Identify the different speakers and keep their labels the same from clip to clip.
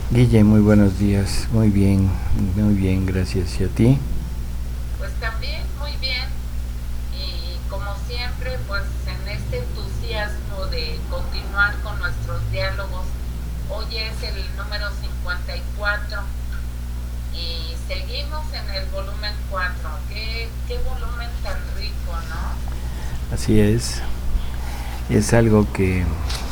Speaker 1: Guille, muy buenos días. Muy bien, gracias. ¿Y a ti?
Speaker 2: Pues también muy bien y como siempre pues en este entusiasmo de continuar con nuestros diálogos, hoy es el número 54 y seguimos en el volumen 4. Qué volumen tan rico, ¿no?
Speaker 1: Así es algo que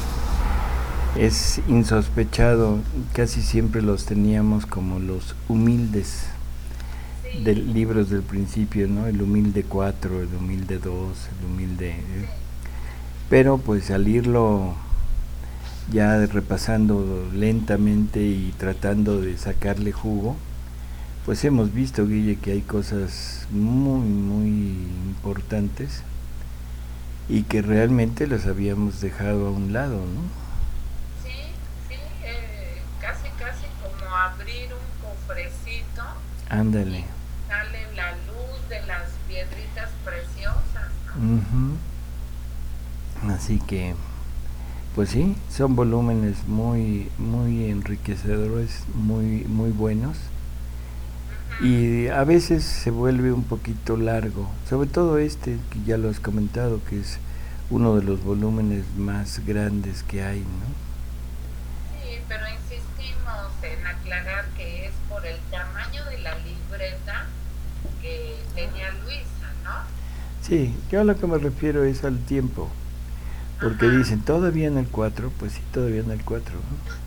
Speaker 1: es insospechado. Casi siempre los teníamos como los humildes de
Speaker 2: Sí,
Speaker 1: libros del principio, ¿no? El humilde 4, el humilde 2, el humilde...
Speaker 2: sí,
Speaker 1: Pero pues al irlo ya repasando lentamente y tratando de sacarle jugo, pues hemos visto, Guille, que hay cosas muy importantes y que realmente las habíamos dejado a un lado, ¿no?
Speaker 2: sí, casi casi como abrir un cofrecito
Speaker 1: Ándale.
Speaker 2: y sale la luz de las piedritas preciosas, ¿no?
Speaker 1: Ujú. Así que, pues sí, son volúmenes muy enriquecedores, muy buenos.
Speaker 2: Ujú.
Speaker 1: Y a veces se vuelve un poquito largo, sobre todo este que ya lo has comentado, que es uno de los volúmenes más grandes que hay, ¿no?
Speaker 2: Sí, pero insistimos en aclarar que es por el tamaño de la libreta que tenía Luisa, ¿no?
Speaker 1: Sí, yo a lo que me refiero es al tiempo, porque
Speaker 2: Ajá,
Speaker 1: dicen todavía en el 4, pues sí, todavía en el 4, ¿no?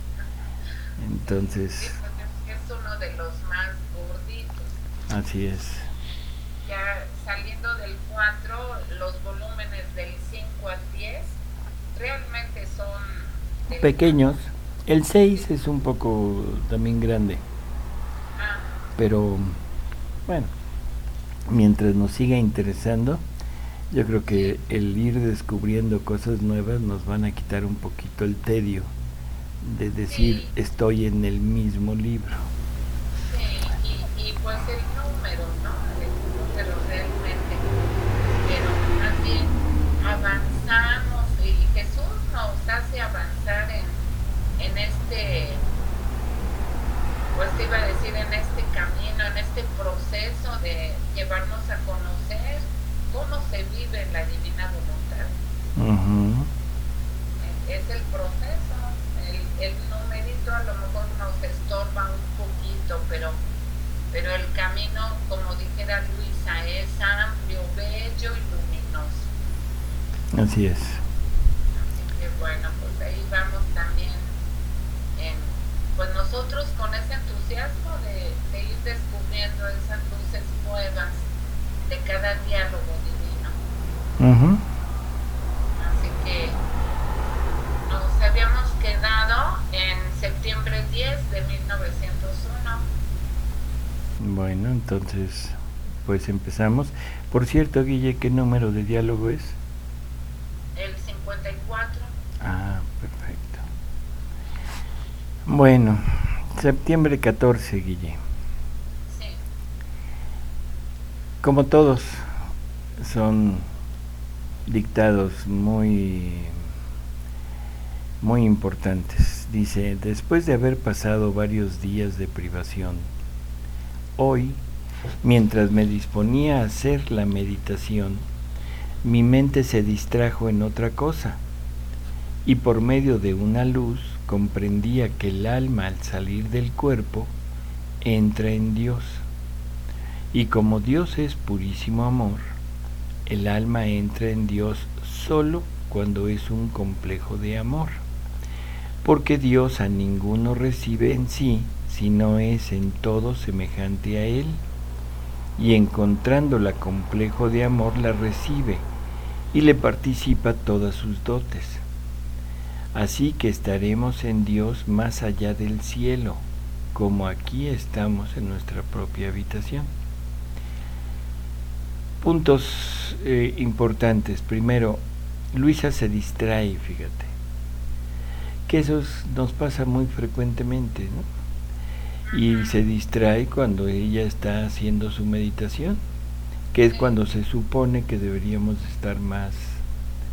Speaker 2: sí,
Speaker 1: Entonces,
Speaker 2: pues es uno de los más gorditos.
Speaker 1: así es.
Speaker 2: Ya saliendo del 4, los volúmenes del 5 al 10 realmente son
Speaker 1: Pequeños.
Speaker 2: delgados.
Speaker 1: El
Speaker 2: Sí,
Speaker 1: 6 es un poco también grande,
Speaker 2: ah,
Speaker 1: pero bueno, mientras nos siga interesando, yo creo
Speaker 2: sí,
Speaker 1: que el ir descubriendo cosas nuevas nos van a quitar un poquito el tedio de decir
Speaker 2: sí,
Speaker 1: estoy en el mismo libro.
Speaker 2: sí, y pues el número, ¿no? El número realmente. Pero más bien avanzamos y Jesús nos hace avanzar en este, pues te iba a decir, en este camino, en este proceso de llevarnos a conocer cómo se vive en la divina voluntad.
Speaker 1: Ujú.
Speaker 2: Es el proceso, el numerito a lo mejor nos estorba un poquito, pero el camino, como dijera Luisa, es amplio, bello y luminoso.
Speaker 1: Así es.
Speaker 2: Así que bueno, pues ahí vamos también en, pues nosotros con ese entusiasmo de ir descubriendo esas luces nuevas de cada diálogo divino.
Speaker 1: Ujú.
Speaker 2: Así que nos habíamos quedado en septiembre 10 de 1901,
Speaker 1: Bueno, entonces, pues empezamos. Por cierto, Guille, ¿qué número de diálogo es?
Speaker 2: el 54.
Speaker 1: Ah, perfecto. Bueno, septiembre 14, Guille.
Speaker 2: Sí,
Speaker 1: Como todos, son dictados muy importantes. Dice, después de haber pasado varios días de privación, hoy, mientras me disponía a hacer la meditación, mi mente se distrajo en otra cosa, y por medio de una luz comprendía que el alma al salir del cuerpo entra en Dios, y como Dios es purísimo amor, el alma entra en Dios solo cuando es un complejo de amor, porque Dios a ninguno recibe en sí, sino es en todo semejante a Él, y encontrándola complejo de amor la recibe y le participa todas sus dotes. Así que estaremos en Dios más allá del cielo, como aquí estamos en nuestra propia habitación. Puntos importantes. Primero, Luisa se distrae, fíjate, que eso nos pasa muy frecuentemente, ¿no? Y se distrae cuando ella está haciendo su meditación, que es
Speaker 2: sí,
Speaker 1: cuando se supone que deberíamos estar más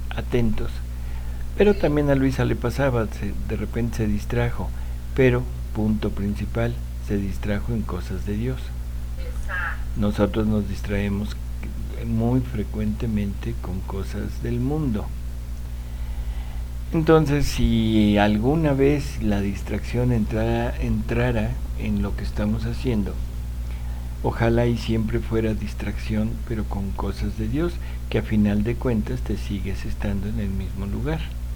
Speaker 1: atentos. Pero
Speaker 2: sí,
Speaker 1: también a Luisa le pasaba, de repente se distrajo, pero punto principal, se distrajo en cosas de Dios.
Speaker 2: Exacto.
Speaker 1: Nosotros nos distraemos muy frecuentemente con cosas del mundo. Entonces, si alguna vez la distracción entrara en lo que estamos haciendo, ojalá y siempre fuera distracción, pero con cosas de Dios, que a final de cuentas te sigues estando en el mismo lugar.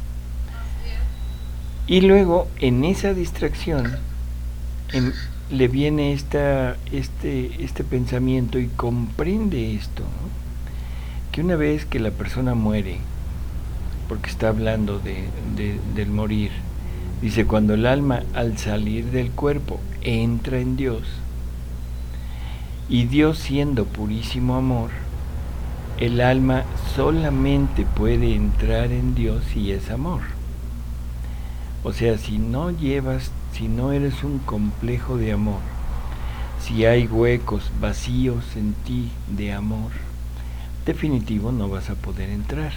Speaker 1: Y luego, en esa distracción, le viene este pensamiento y comprende esto, ¿no? Que una vez que la persona muere, porque está hablando del morir, dice, cuando el alma al salir del cuerpo entra en Dios, y Dios siendo purísimo amor, el alma solamente puede entrar en Dios si es amor. O sea, si no eres un complejo de amor, si hay huecos vacíos en ti de amor, definitivo no vas a poder entrar.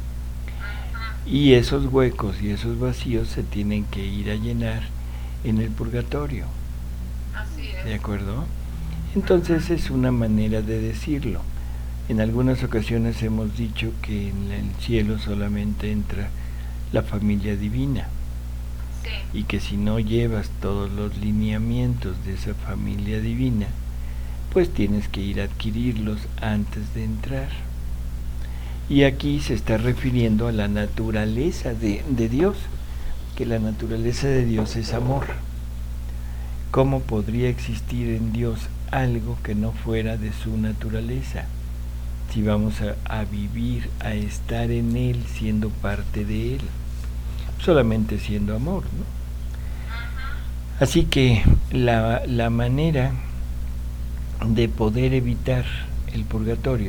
Speaker 1: Y esos huecos y esos vacíos se tienen que ir a llenar en el purgatorio.
Speaker 2: Así es.
Speaker 1: ¿De acuerdo? Entonces es una manera de decirlo. En algunas ocasiones hemos dicho que en el cielo solamente entra la familia divina.
Speaker 2: Sí.
Speaker 1: Y que si no llevas todos los lineamientos de esa familia divina, pues tienes que ir a adquirirlos antes de entrar. Y aquí se está refiriendo a la naturaleza de Dios, que la naturaleza de Dios es amor. ¿Cómo podría existir en Dios algo que no fuera de su naturaleza? Si vamos a vivir, a estar en Él, siendo parte de Él, solamente siendo amor, ¿no? Así que la manera de poder evitar el purgatorio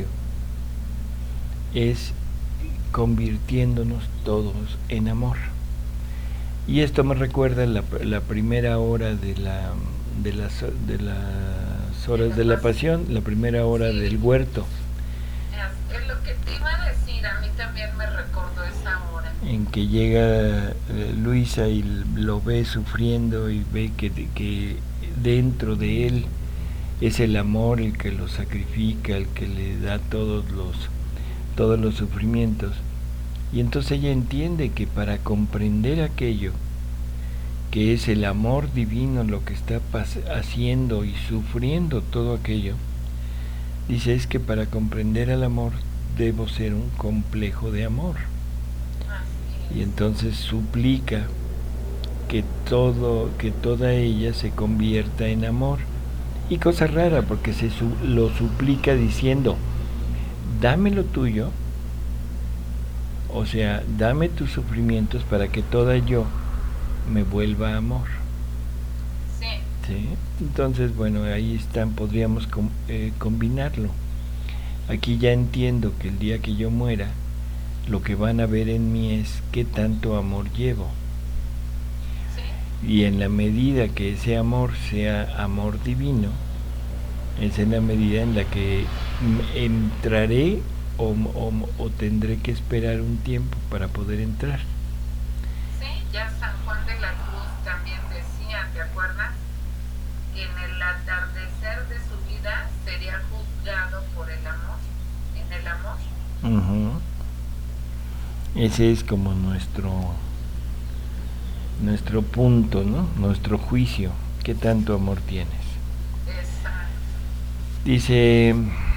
Speaker 1: es convirtiéndonos todos en amor. Y esto me recuerda la primera hora de las horas de la pasión, la primera hora del huerto.
Speaker 2: Es lo que te iba a decir, a mí también me recordó esa hora.
Speaker 1: En que llega Luisa y lo ve sufriendo y ve que dentro de él es el amor el que lo sacrifica, el que le da todos los sufrimientos. Y entonces ella entiende que para comprender aquello, que es el amor divino lo que está haciendo y sufriendo todo aquello, dice, es que para comprender al amor debo ser un complejo de amor. Y entonces suplica que toda ella se convierta en amor. Y cosa rara, porque lo suplica diciendo, dame lo tuyo, o sea, dame tus sufrimientos para que toda yo me vuelva amor.
Speaker 2: Sí.
Speaker 1: ¿Sí? Entonces, bueno, ahí están, podríamos combinarlo. Aquí ya entiendo que el día que yo muera, lo que van a ver en mí es qué tanto amor llevo.
Speaker 2: Sí.
Speaker 1: Y en la medida que ese amor sea amor divino, es en la medida en la que entraré o tendré que esperar un tiempo para poder entrar.
Speaker 2: Sí, ya San Juan de la Cruz también decía, ¿te acuerdas? Que en el atardecer de su vida sería juzgado por el amor, en el amor.
Speaker 1: Uh-huh. Ese es como nuestro punto, ¿no? Nuestro juicio. ¿Qué tanto amor tienes?
Speaker 2: Exacto.
Speaker 1: Dice,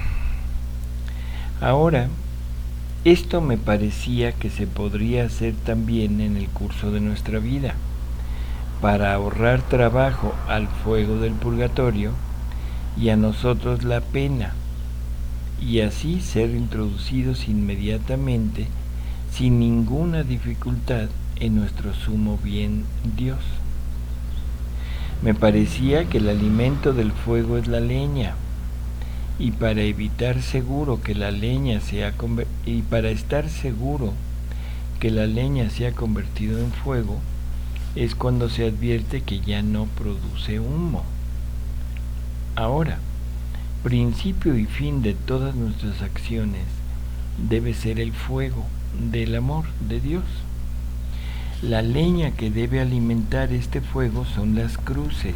Speaker 1: ahora, esto me parecía que se podría hacer también en el curso de nuestra vida, para ahorrar trabajo al fuego del purgatorio y a nosotros la pena, y así ser introducidos inmediatamente sin ninguna dificultad en nuestro sumo bien Dios. Me parecía que el alimento del fuego es la leña, y para evitar seguro que la leña y para estar seguro que la leña se ha convertido en fuego, es cuando se advierte que ya no produce humo. Ahora, principio y fin de todas nuestras acciones debe ser el fuego del amor de Dios. La leña que debe alimentar este fuego son las cruces,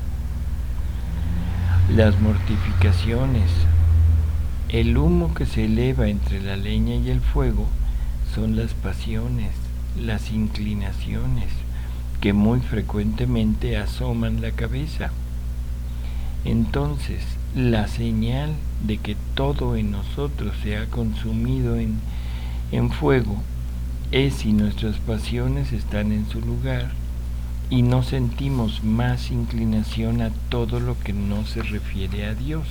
Speaker 1: las mortificaciones. El humo que se eleva entre la leña y el fuego son las pasiones, las inclinaciones, que muy frecuentemente asoman la cabeza. Entonces, la señal de que todo en nosotros se ha consumido en fuego es si nuestras pasiones están en su lugar y no sentimos más inclinación a todo lo que no se refiere a Dios.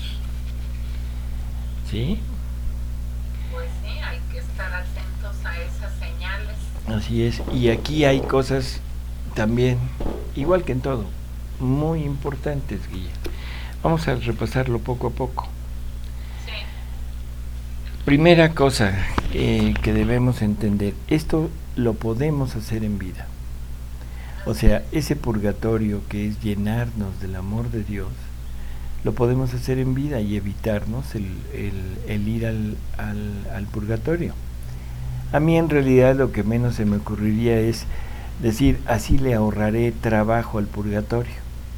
Speaker 1: ¿Sí?
Speaker 2: Pues sí, hay que estar atentos a esas señales.
Speaker 1: Así es, y aquí hay cosas también, igual que en todo, muy importantes, Guille. Vamos a repasarlo poco a poco.
Speaker 2: Sí.
Speaker 1: Primera cosa que debemos entender, esto lo podemos hacer en vida. O sea, ese purgatorio que es llenarnos del amor de Dios, lo podemos hacer en vida y evitarnos el ir al purgatorio. A mí en realidad lo que menos se me ocurriría es decir, así le ahorraré trabajo al purgatorio.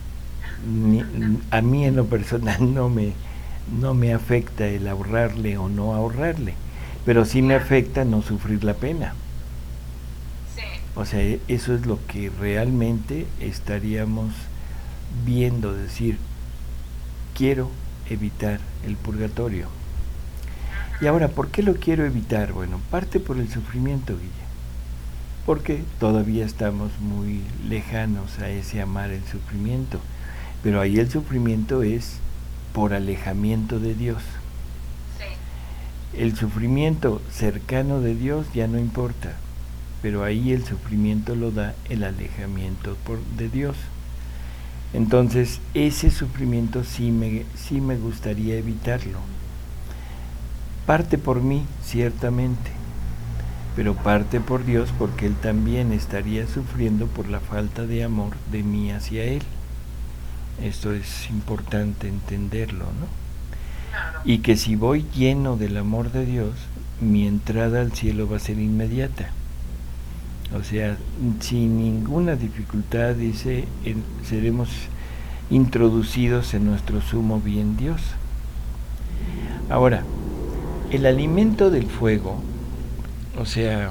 Speaker 1: A mí en lo personal no me afecta el ahorrarle o no ahorrarle, pero sí me afecta no sufrir la pena.
Speaker 2: Sí.
Speaker 1: O sea, eso es lo que realmente estaríamos viendo, decir, quiero evitar el purgatorio. Y ahora, ¿por qué lo quiero evitar? Bueno, parte por el sufrimiento, Guille, porque todavía estamos muy lejanos a ese amar el sufrimiento, pero ahí el sufrimiento es por alejamiento de Dios.
Speaker 2: Sí.
Speaker 1: El sufrimiento cercano de Dios ya no importa, pero ahí el sufrimiento lo da el alejamiento de Dios. Entonces, ese sufrimiento sí me gustaría evitarlo. Parte por mí, ciertamente, pero parte por Dios porque Él también estaría sufriendo por la falta de amor de mí hacia Él. Esto es importante entenderlo, ¿no?
Speaker 2: Claro.
Speaker 1: Y que si voy lleno del amor de Dios, mi entrada al cielo va a ser inmediata. O sea, sin ninguna dificultad, dice, seremos introducidos en nuestro sumo bien Dios. Ahora, el alimento del fuego, o sea,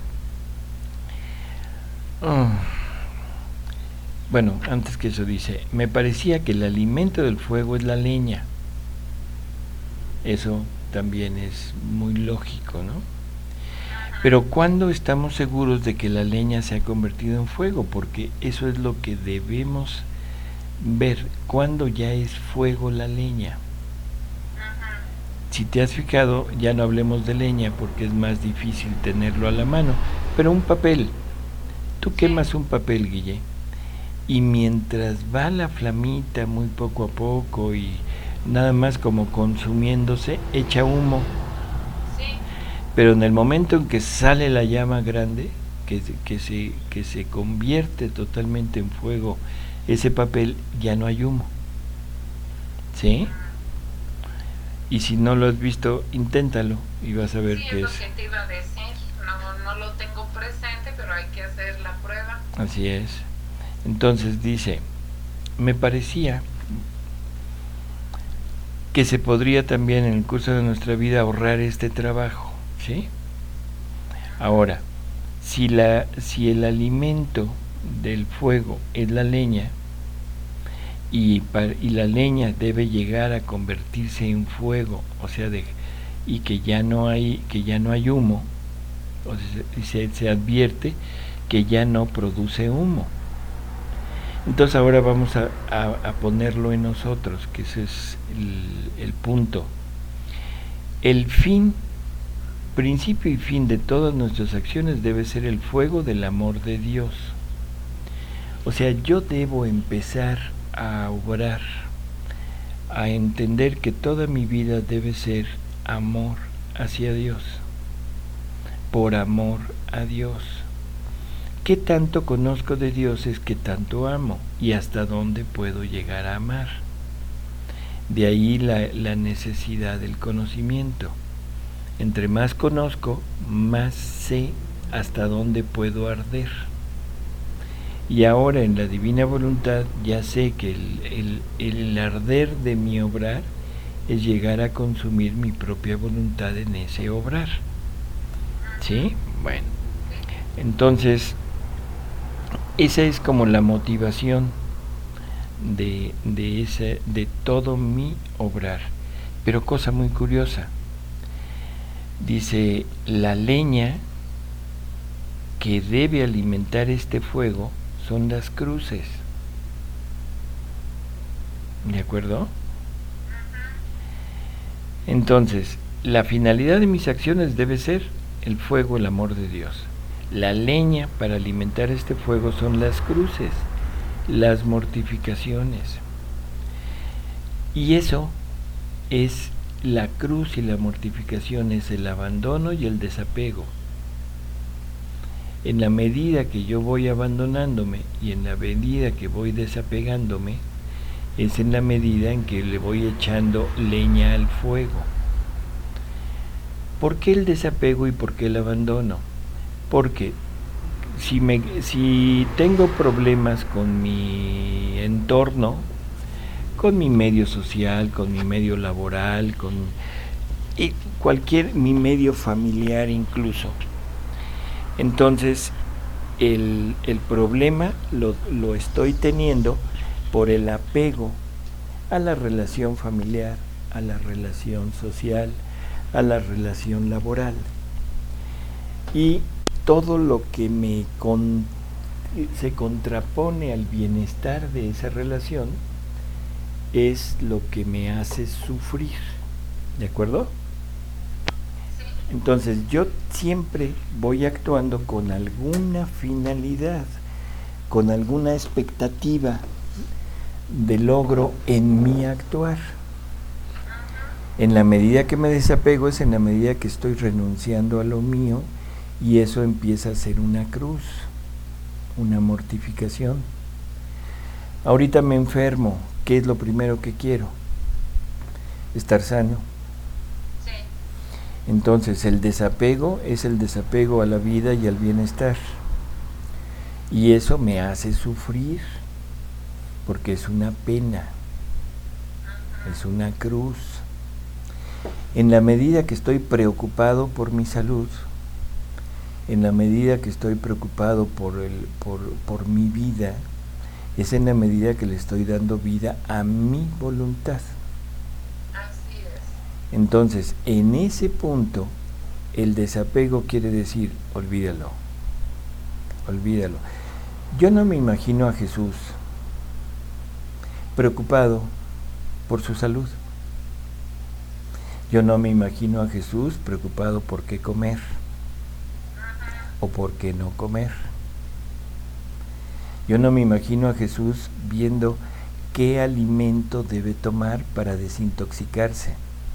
Speaker 1: bueno, antes que eso dice, me parecía que el alimento del fuego es la leña. Eso también es muy lógico, ¿no? Pero ¿cuándo estamos seguros de que la leña se ha convertido en fuego? Porque eso es lo que debemos ver, cuando ya es fuego la leña. Si te has fijado, ya no hablemos de leña porque es más difícil tenerlo a la mano, pero un papel, tú quemas un papel, Guille, y mientras va la flamita muy poco a poco y nada más como consumiéndose, echa humo.
Speaker 2: Sí.
Speaker 1: Pero en el momento en que sale la llama grande, que se convierte totalmente en fuego ese papel, ya no hay humo. ¿Sí? Y si no lo has visto, inténtalo y vas a ver
Speaker 2: Sí,
Speaker 1: que
Speaker 2: es lo que te iba a decir. No lo tengo presente, pero hay que hacer la prueba.
Speaker 1: Así es. Entonces dice, me parecía que se podría también en el curso de nuestra vida ahorrar este trabajo, ¿sí? Ahora, si el alimento del fuego es la leña, y la leña debe llegar a convertirse en fuego, o sea, y que ya no hay humo, o sea, se advierte que ya no produce humo. Entonces ahora vamos a ponerlo en nosotros, que ese es el punto. El fin, principio y fin de todas nuestras acciones debe ser el fuego del amor de Dios. O sea, yo debo empezar a obrar, a entender que toda mi vida debe ser amor hacia Dios, por amor a Dios. ¿Qué tanto conozco de Dios es que tanto amo y hasta dónde puedo llegar a amar? De ahí la necesidad del conocimiento. Entre más conozco, más sé hasta dónde puedo arder. Y ahora en la divina voluntad ya sé que el arder de mi obrar es llegar a consumir mi propia voluntad en ese obrar. ¿Sí? Bueno, entonces esa es como la motivación de todo mi obrar. Pero cosa muy curiosa, dice, la leña que debe alimentar este fuego son las cruces. ¿De acuerdo? Entonces, la finalidad de mis acciones debe ser el fuego, el amor de Dios. La leña para alimentar este fuego son las cruces, las mortificaciones. Y eso es la cruz, y la mortificación es el abandono y el desapego. En la medida que yo voy abandonándome y en la medida que voy desapegándome, es en la medida en que le voy echando leña al fuego. ¿Por qué el desapego y por qué el abandono? Porque si tengo problemas con mi entorno, con mi medio social, con mi medio laboral, con mi medio familiar incluso, entonces el problema lo estoy teniendo por el apego a la relación familiar, a la relación social, a la relación laboral. Y todo lo que se contrapone al bienestar de esa relación es lo que me hace sufrir. ¿De acuerdo? Entonces yo siempre voy actuando con alguna finalidad, con alguna expectativa de logro en mi actuar. En la medida que me desapego es en la medida que estoy renunciando a lo mío, y eso empieza a ser una cruz, una mortificación. Ahorita me enfermo, ¿qué es lo primero que quiero? Estar sano. Sí. Entonces el desapego es el desapego a la vida y al bienestar, y eso me hace sufrir porque es una pena, es una cruz. En la medida que estoy preocupado por mi salud, en la medida que estoy preocupado por mi vida, es en la medida que le estoy dando vida a mi voluntad.
Speaker 2: Así es.
Speaker 1: Entonces, en ese punto, el desapego quiere decir, olvídalo, olvídalo. Yo no me imagino a Jesús preocupado por su salud. Yo no me imagino a Jesús preocupado por qué comer o por qué no comer. Yo no me imagino a Jesús viendo qué alimento debe tomar para desintoxicarse.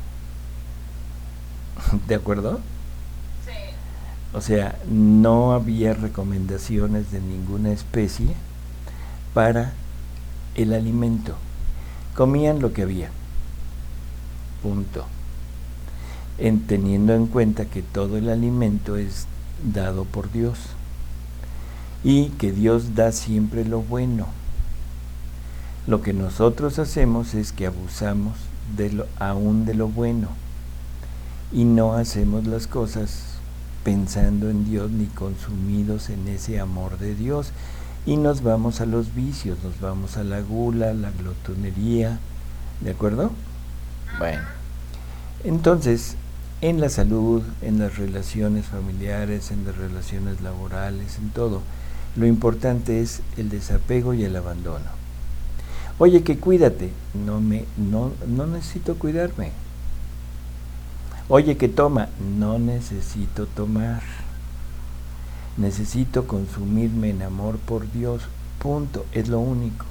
Speaker 1: ¿De acuerdo?
Speaker 2: Sí.
Speaker 1: O sea, no había recomendaciones de ninguna especie para el alimento. Comían lo que había. Punto. Teniendo en cuenta que todo el alimento es dado por Dios y que Dios da siempre lo bueno. Lo que nosotros hacemos es que abusamos aún de lo bueno, y no hacemos las cosas pensando en Dios ni consumidos en ese amor de Dios, y nos vamos a los vicios, nos vamos a la gula, la glotonería. ¿De acuerdo? Bueno, entonces en la salud, en las relaciones familiares, en las relaciones laborales, en todo, lo importante es el desapego y el abandono. Oye, que cuídate, no necesito cuidarme. Oye, que toma, no necesito tomar. Necesito consumirme en amor por Dios, punto, es lo único.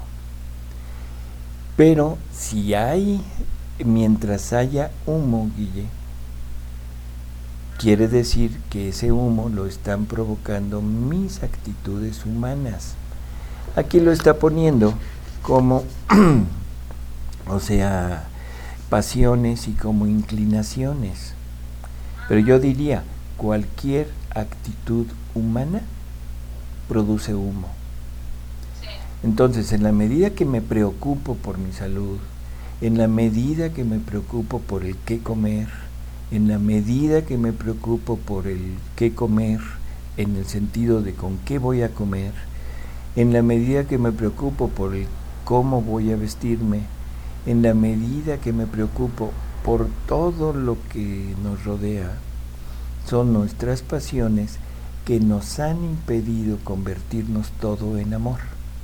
Speaker 1: Pero mientras haya humo, Guille, quiere decir que ese humo lo están provocando mis actitudes humanas. Aquí lo está poniendo como, o sea, pasiones y como inclinaciones. Pero yo diría, cualquier actitud humana produce humo. Entonces, en la medida que me preocupo por mi salud, en la medida que me preocupo por el qué comer, en la medida que me preocupo por el qué comer, en el sentido de con qué voy a comer, en la medida que me preocupo por el cómo voy a vestirme, en la medida que me preocupo por todo lo que nos rodea, son nuestras pasiones que nos han impedido convertirnos todo en amor.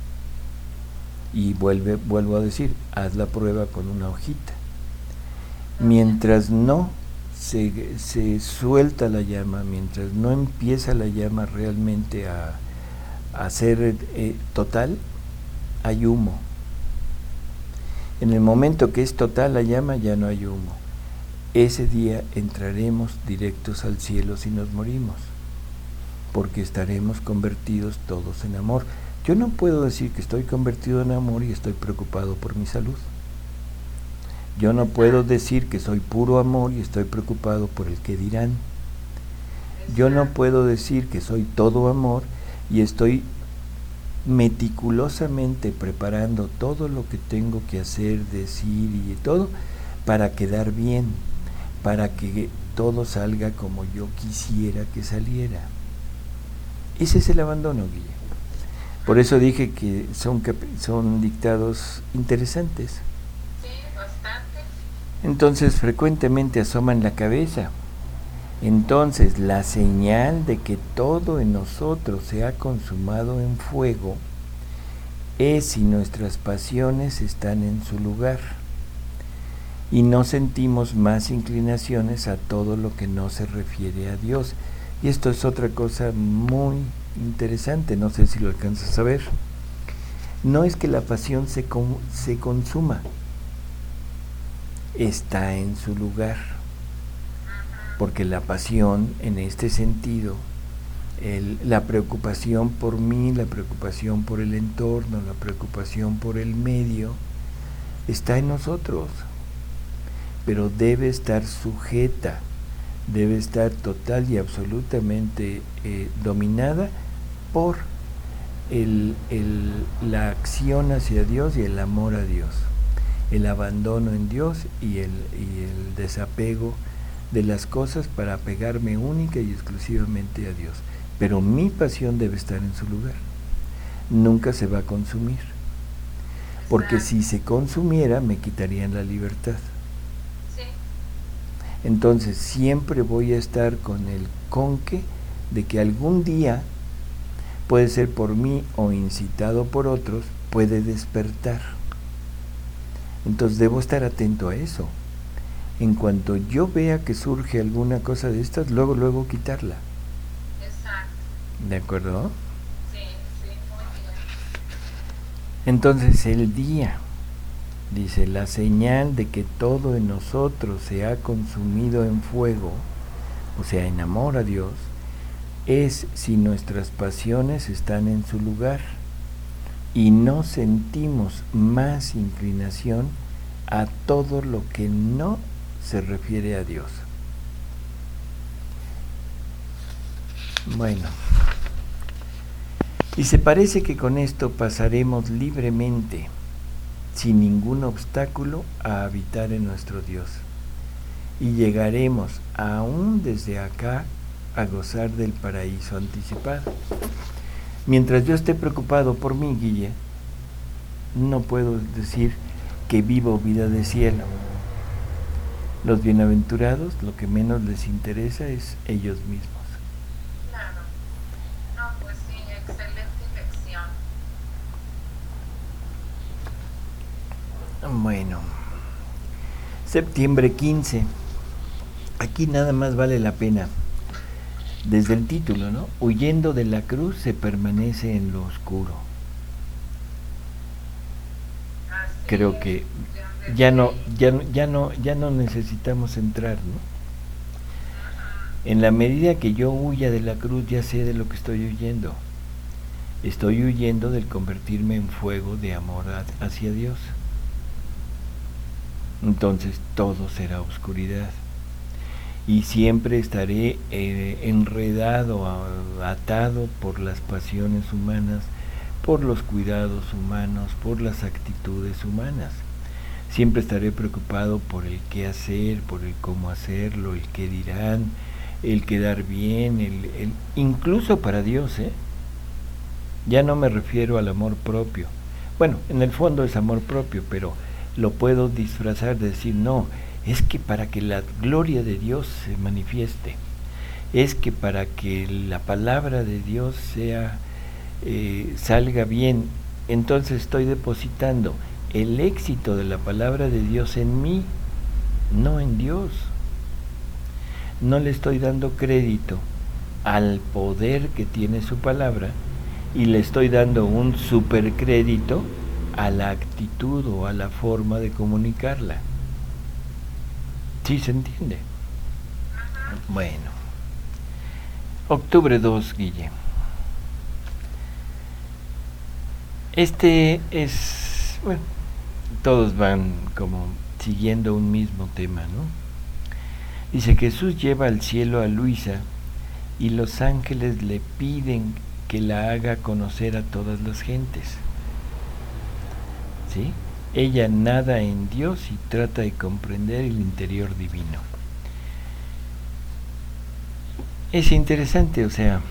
Speaker 1: Y vuelvo a decir, haz la prueba con una hojita. Mientras no se suelta la llama, mientras no empieza la llama realmente a ser total, hay humo. En el momento que es total la llama, ya no hay humo. Ese día entraremos directos al cielo si nos morimos, porque estaremos convertidos todos en amor. Yo no puedo decir que estoy convertido en amor y estoy preocupado por mi salud. Yo no puedo decir que soy puro amor y estoy preocupado por el que dirán. Yo no puedo decir que soy todo amor y estoy meticulosamente preparando todo lo que tengo que hacer, decir y todo para quedar bien, para que todo salga como yo quisiera que saliera. Ese es el abandono, Guille. Por eso dije que son dictados interesantes.
Speaker 2: Sí, bastante.
Speaker 1: Entonces frecuentemente asoman la cabeza. Entonces la señal de que todo en nosotros se ha consumado en fuego es si nuestras pasiones están en su lugar y no sentimos más inclinaciones a todo lo que no se refiere a Dios. Y esto es otra cosa muy interesante, no sé si lo alcanzas a ver. No es que la pasión se consuma, está en su lugar, porque la pasión en este sentido, la preocupación por mí, la preocupación por el entorno, la preocupación por el medio, está en nosotros, pero debe estar sujeta, debe estar total y absolutamente dominada por la acción hacia Dios y el amor a Dios, el abandono en Dios y el desapego de las cosas para apegarme única y exclusivamente a Dios. Pero mi pasión debe estar en su lugar, nunca se va a consumir, porque si se consumiera me quitarían la libertad. Entonces siempre voy a estar con el conque de que algún día, puede ser por mí o incitado por otros, puede despertar. Entonces debo estar atento a eso. En cuanto yo vea que surge alguna cosa de estas, luego quitarla.
Speaker 2: Exacto.
Speaker 1: ¿De acuerdo?
Speaker 2: Sí, muy bien.
Speaker 1: Entonces el día, dice, la señal de que todo en nosotros se ha consumido en fuego, o sea, en amor a Dios, es si nuestras pasiones están en su lugar y no sentimos más inclinación a todo lo que no se refiere a Dios. Bueno, y se parece que con esto pasaremos libremente, sin ningún obstáculo, a habitar en nuestro Dios, y llegaremos aún desde acá a gozar del paraíso anticipado. Mientras yo esté preocupado por mí, Guille, no puedo decir que vivo vida de cielo. Los bienaventurados, lo que menos les interesa es ellos mismos.
Speaker 2: Claro. No, pues sí, excelente lección.
Speaker 1: Bueno, septiembre 15. Aquí nada más vale la pena, desde el título, ¿no? Huyendo de la cruz se permanece en lo oscuro.
Speaker 2: Así
Speaker 1: Creo que ya no necesitamos entrar, ¿no? En la medida que yo huya de la cruz, ya sé de lo que estoy huyendo. Estoy huyendo del convertirme en fuego de amor hacia Dios. Entonces todo será oscuridad. Y siempre estaré enredado, atado por las pasiones humanas, por los cuidados humanos, por las actitudes humanas. Siempre estaré preocupado por el qué hacer, por el cómo hacerlo, el qué dirán, el quedar bien, incluso para Dios, ¿eh? Ya no me refiero al amor propio. Bueno, en el fondo es amor propio, pero lo puedo disfrazar de decir, no, es que para que la gloria de Dios se manifieste, es que para que la palabra de Dios salga bien, entonces estoy depositando el éxito de la palabra de Dios en mí, no en Dios. No le estoy dando crédito al poder que tiene su palabra y le estoy dando un supercrédito a la actitud o a la forma de comunicarla. ¿Sí se entiende? Bueno. Octubre 2, Guille. Este es, bueno, todos van como siguiendo un mismo tema, ¿no? Dice, Jesús lleva al cielo a Luisa y los ángeles le piden que la haga conocer a todas las gentes. ¿Sí? Ella nada en Dios y trata de comprender el interior divino. Es interesante, o sea,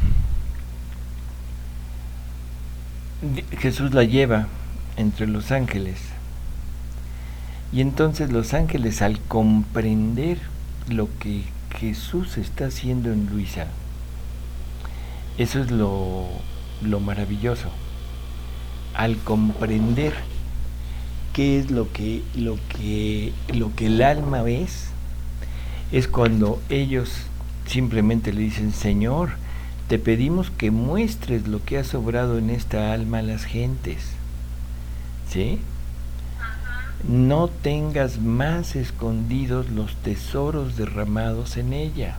Speaker 1: Jesús la lleva entre los ángeles y entonces los ángeles, al comprender lo que Jesús está haciendo en Luisa, eso es lo maravilloso, al comprender qué es lo que el alma es cuando ellos simplemente le dicen, Señor, te pedimos que muestres lo que ha sobrado en esta alma a las gentes, ¿sí? No tengas más escondidos los tesoros derramados en ella.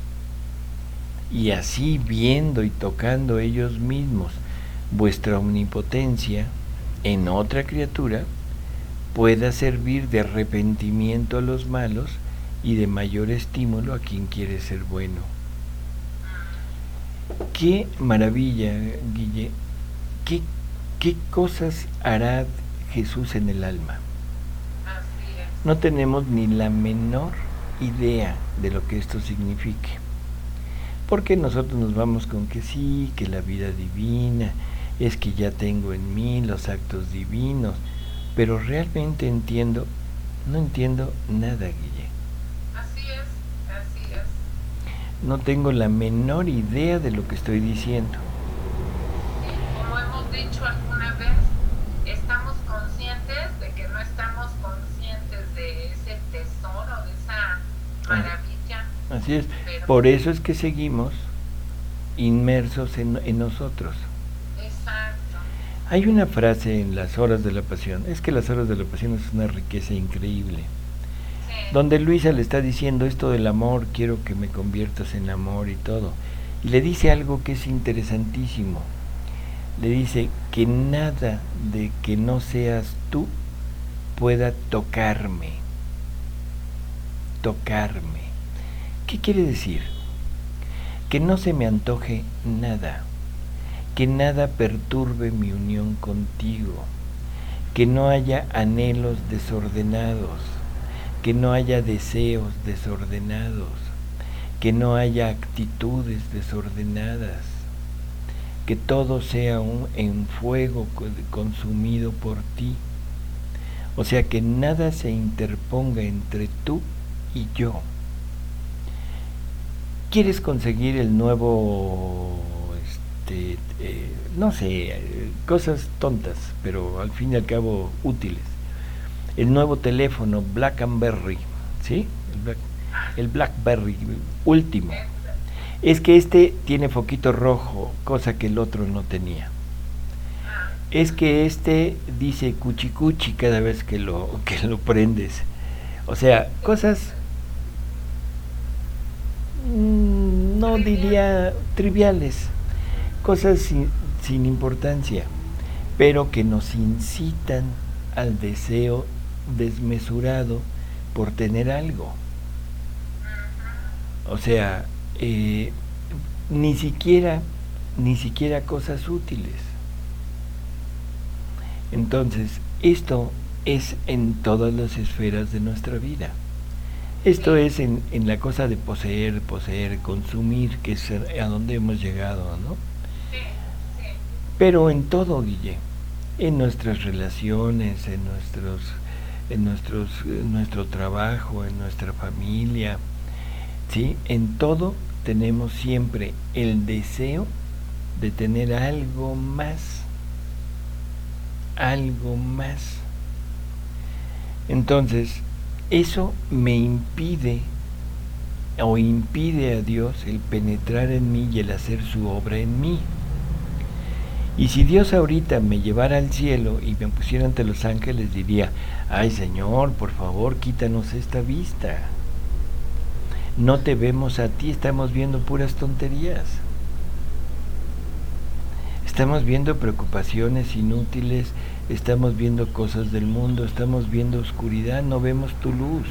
Speaker 1: Y así, viendo y tocando ellos mismos vuestra omnipotencia en otra criatura, pueda servir de arrepentimiento a los malos y de mayor estímulo a quien quiere ser bueno. Qué maravilla, Guille. ¿Qué cosas hará Jesús en el alma? No tenemos ni la menor idea de lo que esto signifique, porque nosotros nos vamos con que sí, que la vida divina, es que ya tengo en mí los actos divinos, pero realmente no entiendo nada, Guille.
Speaker 2: Así es.
Speaker 1: No tengo la menor idea de lo que estoy diciendo.
Speaker 2: Como hemos dicho alguna vez, estamos conscientes de que no estamos conscientes de ese tesoro, de esa maravilla.
Speaker 1: Así es. Por eso es que seguimos inmersos en nosotros.
Speaker 2: Exacto.
Speaker 1: Hay una frase en las horas de la pasión, es que las horas de la pasión es una riqueza increíble, sí, donde Luisa le está diciendo esto del amor, quiero que me conviertas en amor y todo, y le dice algo que es interesantísimo, le dice que nada de que no seas tú pueda tocarme. ¿Qué quiere decir? Que no se me antoje nada, que nada perturbe mi unión contigo, que no haya anhelos desordenados, que no haya deseos desordenados, que no haya actitudes desordenadas, que todo sea en fuego consumido por ti. O sea, que nada se interponga entre tú y yo. ¿Quieres conseguir el nuevo, no sé, cosas tontas, pero al fin y al cabo útiles? El nuevo teléfono BlackBerry, ¿sí? El BlackBerry último. Es que este tiene foquito rojo, cosa que el otro no tenía. Es que este dice cuchi cuchi cada vez que lo prendes. O sea, cosas, no diría triviales, cosas sin importancia, pero que nos incitan al deseo desmesurado por tener algo. O sea, ni siquiera cosas útiles. Entonces, esto es en todas las esferas de nuestra vida. Esto es en la cosa de poseer, consumir, que es a donde hemos llegado, ¿no? Pero en todo, Guille, en nuestras relaciones, en nuestro trabajo, en nuestra familia, ¿sí? En todo tenemos siempre el deseo de tener algo más. Entonces, eso me impide a Dios el penetrar en mí y el hacer su obra en mí. Y si Dios ahorita me llevara al cielo y me pusiera ante los ángeles, diría: ay Señor, por favor, quítanos esta vista. No te vemos a ti, estamos viendo puras tonterías. Estamos viendo preocupaciones inútiles, estamos viendo cosas del mundo, estamos viendo oscuridad, no vemos tu luz.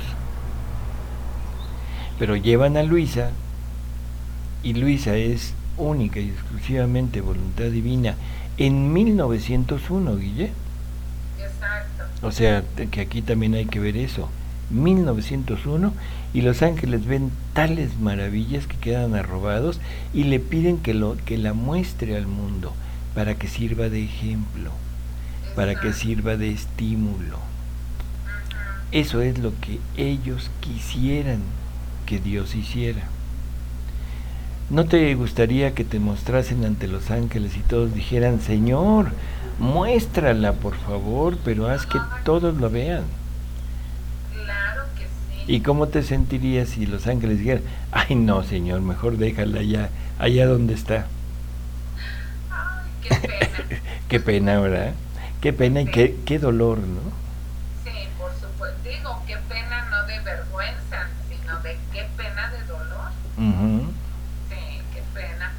Speaker 1: Pero llevan a Luisa, y Luisa es única y exclusivamente voluntad divina, en 1901, Guille.
Speaker 2: Exacto.
Speaker 1: O sea, que aquí también hay que ver eso. 1901, y los ángeles ven tales maravillas que quedan arrobados y le piden que la muestre al mundo para que sirva de ejemplo, para que sirva de estímulo. Eso es lo que ellos quisieran que Dios hiciera. ¿No te gustaría que te mostrasen ante los ángeles y todos dijeran: Señor, muéstrala por favor, pero haz que todos lo vean?
Speaker 2: Claro que sí.
Speaker 1: ¿Y cómo te sentirías si los ángeles dijeran: ay no Señor, mejor déjala allá donde está?
Speaker 2: Ay, qué pena.
Speaker 1: Qué pena, ¿verdad? Qué pena y qué dolor, ¿no?
Speaker 2: Sí, por supuesto. Digo, qué pena no de vergüenza, sino de qué pena de dolor. Sí, qué pena,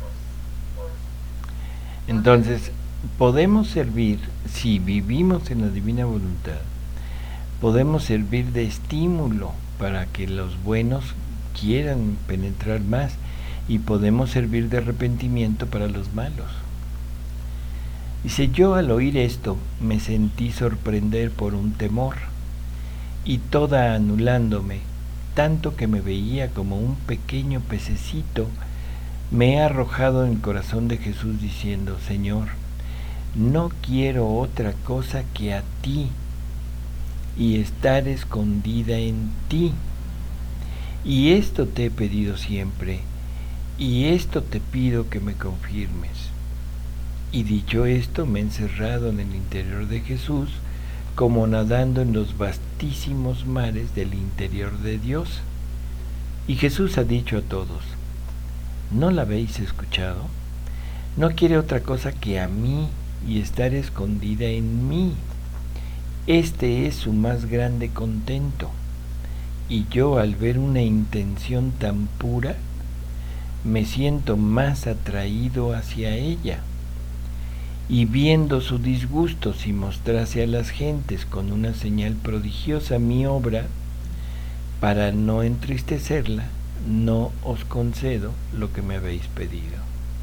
Speaker 1: Entonces, podemos servir, si vivimos en la divina voluntad, podemos servir de estímulo para que los buenos quieran penetrar más, y podemos servir de arrepentimiento para los malos. Dice: yo al oír esto me sentí sorprender por un temor, y toda anulándome, tanto que me veía como un pequeño pececito, me he arrojado en el corazón de Jesús diciendo: Señor, no quiero otra cosa que a ti, y estar escondida en ti. Y esto te he pedido siempre, y esto te pido que me confirmes. Y dicho esto, me he encerrado en el interior de Jesús, como nadando en los vastísimos mares del interior de Dios. Y Jesús ha dicho a todos: ¿no la habéis escuchado? No quiere otra cosa que a mí, y estar escondida en mí. Este es su más grande contento. Y yo, al ver una intención tan pura, me siento más atraído hacia ella. Y viendo su disgusto si mostrase a las gentes con una señal prodigiosa mi obra, para no entristecerla, no os concedo lo que me habéis pedido.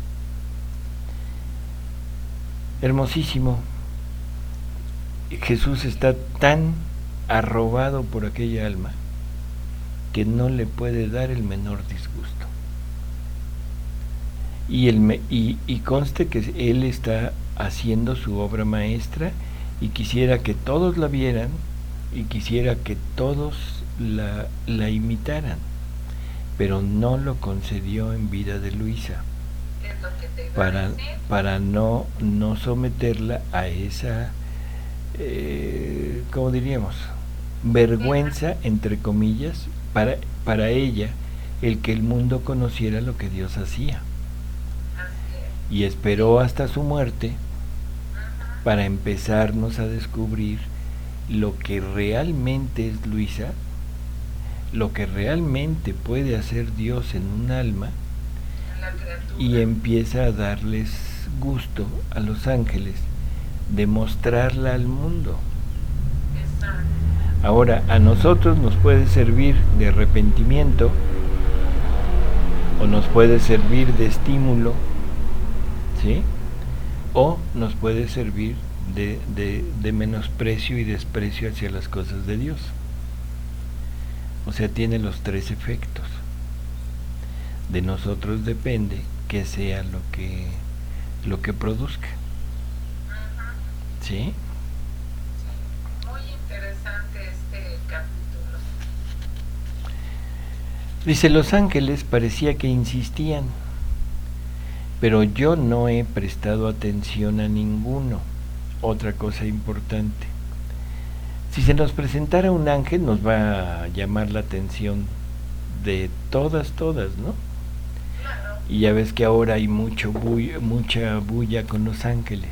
Speaker 1: Hermosísimo. Jesús está tan arrobado por aquella alma que no le puede dar el menor disgusto. Y conste que él está haciendo su obra maestra, y quisiera que todos la vieran, y quisiera que todos la imitaran, pero no lo concedió en vida de Luisa, para no someterla a esa, ¿cómo diríamos? Vergüenza, entre comillas, para ella, el que el mundo conociera lo que Dios hacía. Y esperó hasta su muerte para empezarnos a descubrir lo que realmente es Luisa, lo que realmente puede hacer Dios en un alma, y empieza a darles gusto a los ángeles de mostrarla al mundo. Ahora, a nosotros nos puede servir de arrepentimiento, o nos puede servir de estímulo, ¿sí? O nos puede servir de menosprecio y desprecio hacia las cosas de Dios. O sea, tiene los tres efectos. De nosotros depende que sea lo que produzca. ¿Sí?
Speaker 2: Muy interesante este capítulo.
Speaker 1: Dice, los ángeles parecía que insistían, pero yo no he prestado atención a ninguno. Otra cosa importante. Si se nos presentara un ángel, nos va a llamar la atención de todas, ¿no?
Speaker 2: Claro.
Speaker 1: Y ya ves que ahora hay mucha bulla con los ángeles.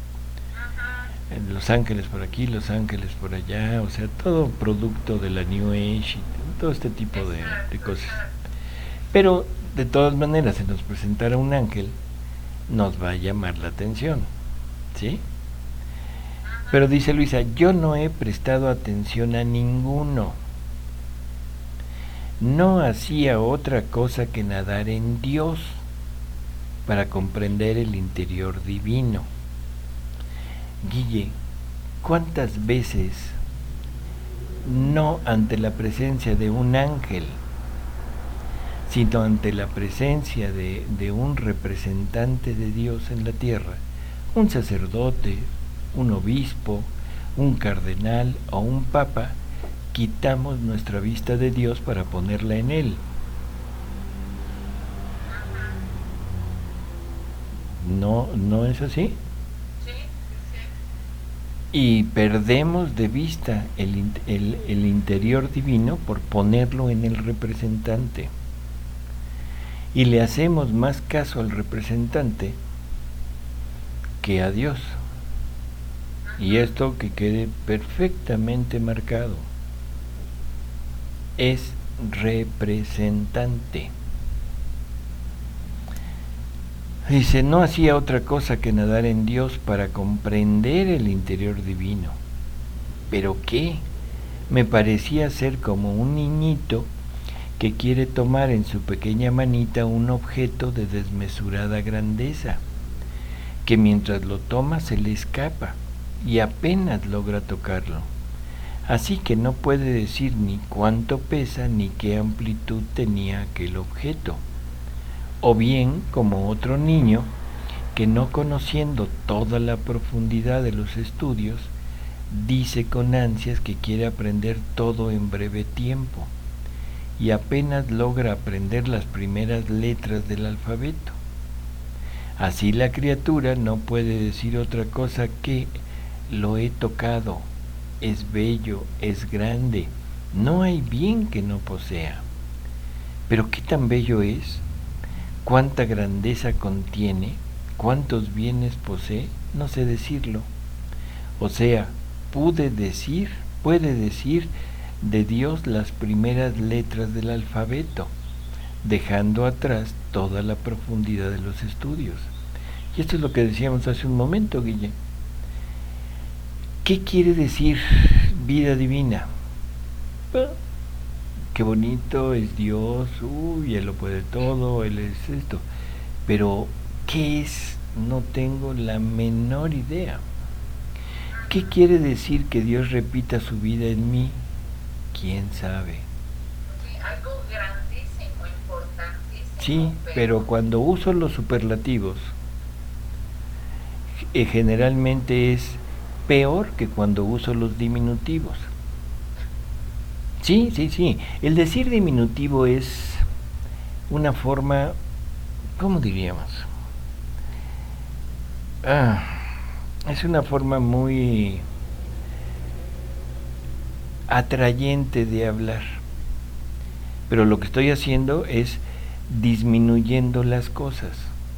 Speaker 1: Los ángeles por aquí, los ángeles por allá, o sea, todo producto de la New Age y todo este tipo de cosas. Pero de todas maneras, si nos presentara un ángel, nos va a llamar la atención, ¿sí? Pero dice Luisa, yo no he prestado atención a ninguno. No hacía otra cosa que nadar en Dios para comprender el interior divino. Guille, ¿cuántas veces no ante la presencia de un ángel, sino ante la presencia de un representante de Dios en la tierra, un sacerdote, un obispo, un cardenal o un papa, quitamos nuestra vista de Dios para ponerla en él? ¿No es así? Y perdemos de vista el interior divino por ponerlo en el representante. Y le hacemos más caso al representante que a Dios. Y esto que quede perfectamente marcado. Es representante. Dice, no hacía otra cosa que nadar en Dios para comprender el interior divino. ¿Pero qué? Me parecía ser como un niñito que quiere tomar en su pequeña manita un objeto de desmesurada grandeza, que mientras lo toma se le escapa y apenas logra tocarlo. Así que no puede decir ni cuánto pesa ni qué amplitud tenía aquel objeto. O bien como otro niño que, no conociendo toda la profundidad de los estudios, dice con ansias que quiere aprender todo en breve tiempo y apenas logra aprender las primeras letras del alfabeto. Así la criatura no puede decir otra cosa que lo he tocado, es bello, es grande, no hay bien que no posea. Pero ¿qué tan bello es? ¿Cuánta grandeza contiene? ¿Cuántos bienes posee? No sé decirlo. O sea, puede decir de Dios las primeras letras del alfabeto, dejando atrás toda la profundidad de los estudios. Y esto es lo que decíamos hace un momento, Guille. ¿Qué quiere decir vida divina? Qué bonito es Dios, Él lo puede todo, Él es esto. Pero, ¿qué es? No tengo la menor idea. ¿Qué quiere decir que Dios repita su vida en mí? ¿Quién sabe?
Speaker 2: Sí, algo grandísimo, importantísimo.
Speaker 1: Sí, pero cuando uso los superlativos, generalmente es peor que cuando uso los diminutivos. Sí. El decir diminutivo es una forma, ¿cómo diríamos? Es una forma muy atrayente de hablar. Pero lo que estoy haciendo es disminuyendo las cosas.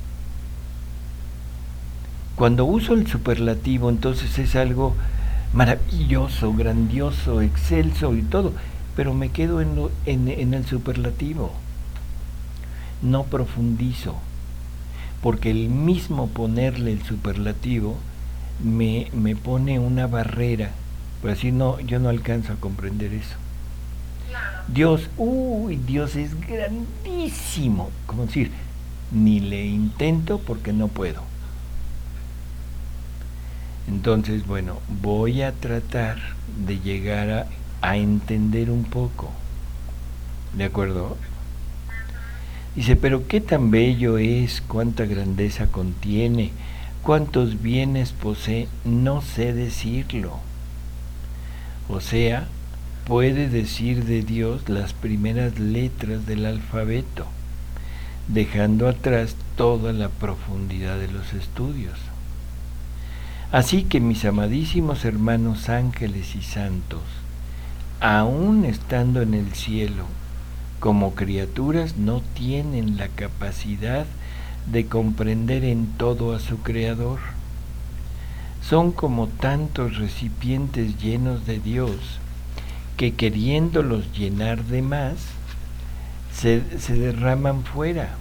Speaker 1: Cuando uso el superlativo, entonces es algo maravilloso, grandioso, excelso y todo, pero me quedo en el superlativo. No profundizo, porque el mismo ponerle el superlativo me pone una barrera, por así yo no alcanzo a comprender eso. Dios, Dios es grandísimo, como decir, ni le intento porque no puedo. Entonces, bueno, voy a tratar de llegar a entender un poco. ¿De acuerdo? Dice, pero qué tan bello es, cuánta grandeza contiene, cuántos bienes posee, no sé decirlo. O sea, puede decir de Dios las primeras letras del alfabeto, dejando atrás toda la profundidad de los estudios. Así que mis amadísimos hermanos ángeles y santos, aun estando en el cielo, como criaturas no tienen la capacidad de comprender en todo a su Creador. Son como tantos recipientes llenos de Dios que queriéndolos llenar de más, se derraman fuera.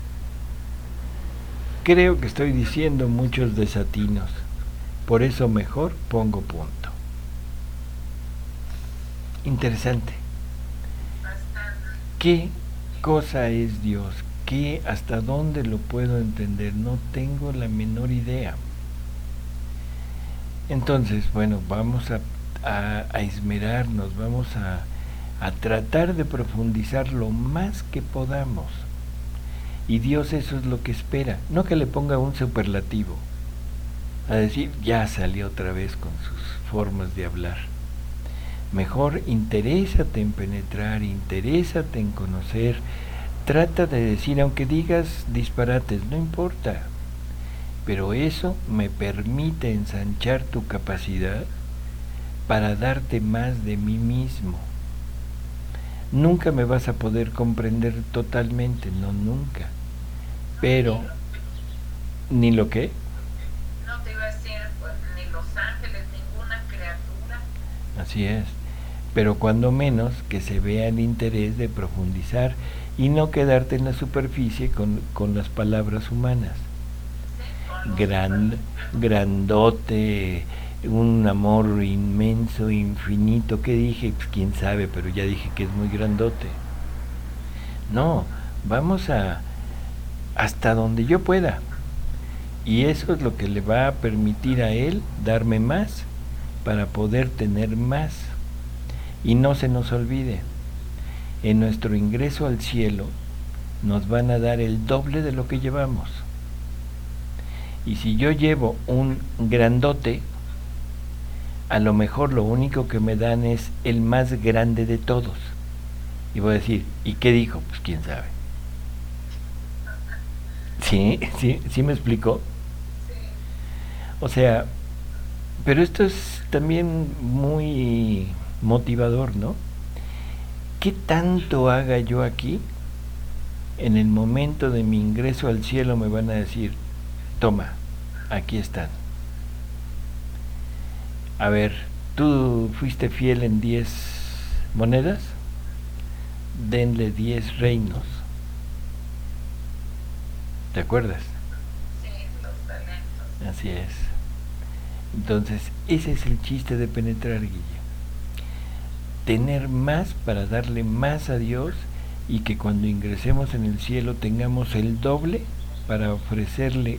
Speaker 1: Creo que estoy diciendo muchos desatinos, por eso mejor pongo punto. Interesante. ¿Qué cosa es Dios? ¿Qué, hasta dónde lo puedo entender? No tengo la menor idea. Entonces, bueno, vamos a esmerarnos, vamos a tratar de profundizar lo más que podamos. Y Dios eso es lo que espera, no que le ponga un superlativo, a decir, ya salió otra vez con sus formas de hablar. Mejor interésate en penetrar, interésate en conocer, trata de decir, aunque digas disparates, no importa, pero eso me permite ensanchar tu capacidad para darte más de mí mismo. Nunca me vas a poder comprender totalmente, no, nunca, pero ni lo que
Speaker 2: no te iba a decir, pues, ni los ángeles, ninguna criatura.
Speaker 1: Así es, pero cuando menos que se vea el interés de profundizar y no quedarte en la superficie con las palabras humanas.
Speaker 2: Sí,
Speaker 1: Grandote, un amor inmenso, infinito. ¿Qué dije? Pues quién sabe, pero ya dije que es muy grandote. No, vamos hasta donde yo pueda. Y eso es lo que le va a permitir a él darme más para poder tener más. Y no se nos olvide, en nuestro ingreso al cielo nos van a dar el doble de lo que llevamos. Y si yo llevo un grandote, a lo mejor lo único que me dan es el más grande de todos. Y voy a decir, ¿y qué dijo? Pues quién sabe. ¿Sí me explicó? O sea, pero esto es también muy motivador, ¿no? ¿Qué tanto haga yo aquí? En el momento de mi ingreso al cielo me van a decir, toma, aquí están. A ver, ¿tú fuiste fiel en 10 monedas? Denle 10 reinos. ¿Te acuerdas?
Speaker 2: Sí, los talentos.
Speaker 1: Así es. Entonces, ese es el chiste de penetrar, Guille. Tener más para darle más a Dios y que cuando ingresemos en el cielo tengamos el doble para ofrecerle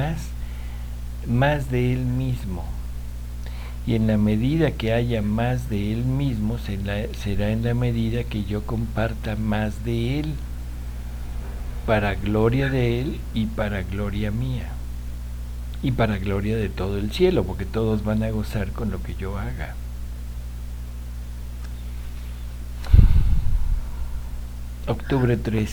Speaker 1: más de Él mismo. Y en la medida que haya más de Él mismo, será en la medida que yo comparta más de Él, para gloria de Él y para gloria mía. Y para gloria de todo el cielo, porque todos van a gozar con lo que yo haga. Octubre 3.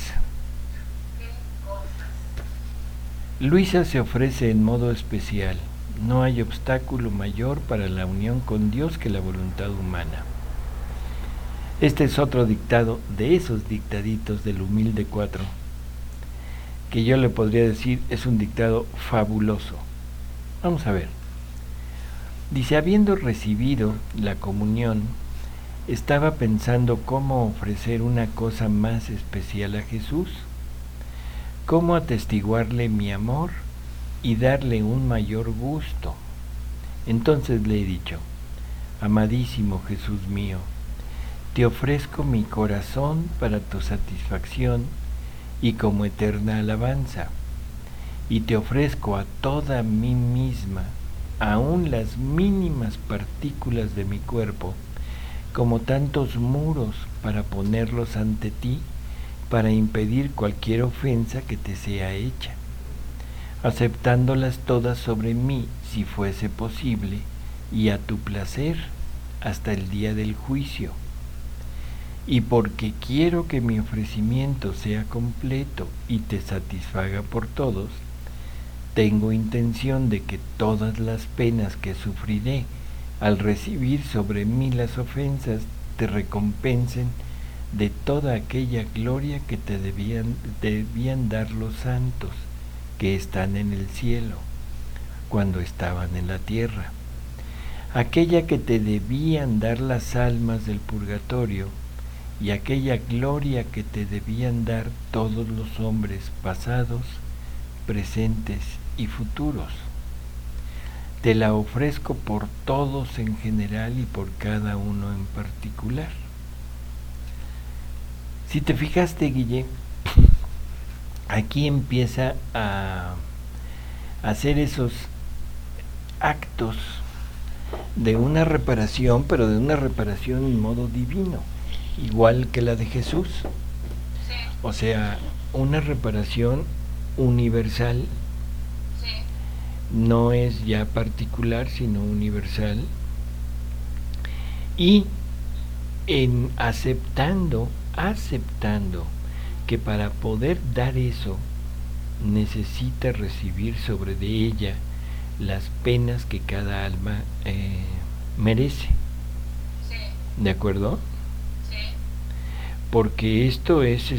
Speaker 1: Luisa se ofrece en modo especial. No hay obstáculo mayor para la unión con Dios que la voluntad humana. Este es otro dictado de esos dictaditos del humilde 4, que yo le podría decir es un dictado fabuloso. Vamos a ver. Dice, habiendo recibido la comunión, estaba pensando cómo ofrecer una cosa más especial a Jesús, cómo atestiguarle mi amor y darle un mayor gusto. Entonces le he dicho, amadísimo Jesús mío, te ofrezco mi corazón para tu satisfacción y como eterna alabanza, y te ofrezco a toda mí misma aún las mínimas partículas de mi cuerpo como tantos muros para ponerlos ante ti, para impedir cualquier ofensa que te sea hecha, aceptándolas todas sobre mí si fuese posible, y a tu placer hasta el día del juicio. Y porque quiero que mi ofrecimiento sea completo y te satisfaga por todos, tengo intención de que todas las penas que sufriré al recibir sobre mí las ofensas te recompensen de toda aquella gloria que te debían dar los santos que están en el cielo cuando estaban en la tierra, aquella que te debían dar las almas del purgatorio y aquella gloria que te debían dar todos los hombres pasados, presentes y futuros. Te la ofrezco por todos en general y por cada uno en particular. Si te fijaste, Guille, aquí empieza a hacer esos actos de una reparación, pero de una reparación en modo divino, igual que la de Jesús.
Speaker 2: Sí.
Speaker 1: O sea, una reparación universal.
Speaker 2: Sí.
Speaker 1: No es ya particular, sino universal. Y en aceptando que para poder dar eso necesita recibir sobre de ella las penas que cada alma merece.
Speaker 2: Sí.
Speaker 1: ¿De acuerdo?
Speaker 2: Sí.
Speaker 1: Porque esto es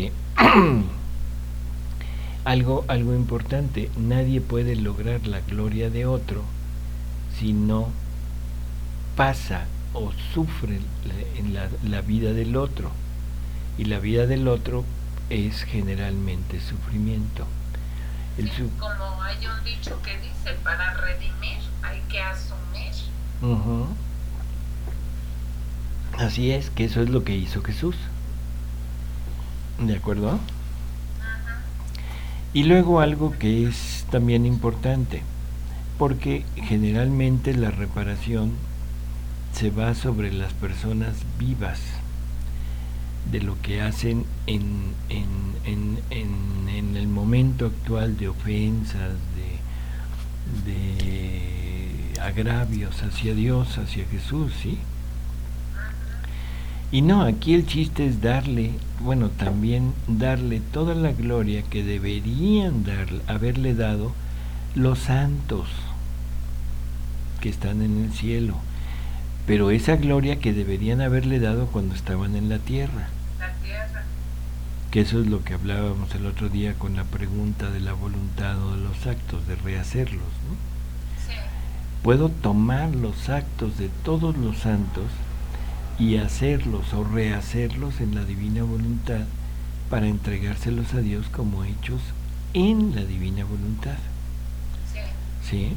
Speaker 1: algo importante. Nadie puede lograr la gloria de otro si no pasa o sufre en la vida del otro. Y la vida del otro es generalmente sufrimiento.
Speaker 2: Como hay un dicho que dice, para redimir hay que asumir.
Speaker 1: Uh-huh. Así es, que eso es lo que hizo Jesús. ¿De acuerdo? Y luego algo que es también importante, porque generalmente la reparación se va sobre las personas vivas, de lo que hacen en el momento actual de ofensas, de agravios hacia Dios, hacia Jesús, ¿sí? Y no, aquí el chiste es también darle toda la gloria que deberían haberle dado los santos que están en el cielo, pero esa gloria que deberían haberle dado cuando estaban en la tierra. Que eso es lo que hablábamos el otro día con la pregunta de la voluntad o de los actos, de rehacerlos, ¿no?
Speaker 2: Sí.
Speaker 1: Puedo tomar los actos de todos los santos y hacerlos o rehacerlos en la divina voluntad para entregárselos a Dios como hechos en la divina voluntad. ¿Sí?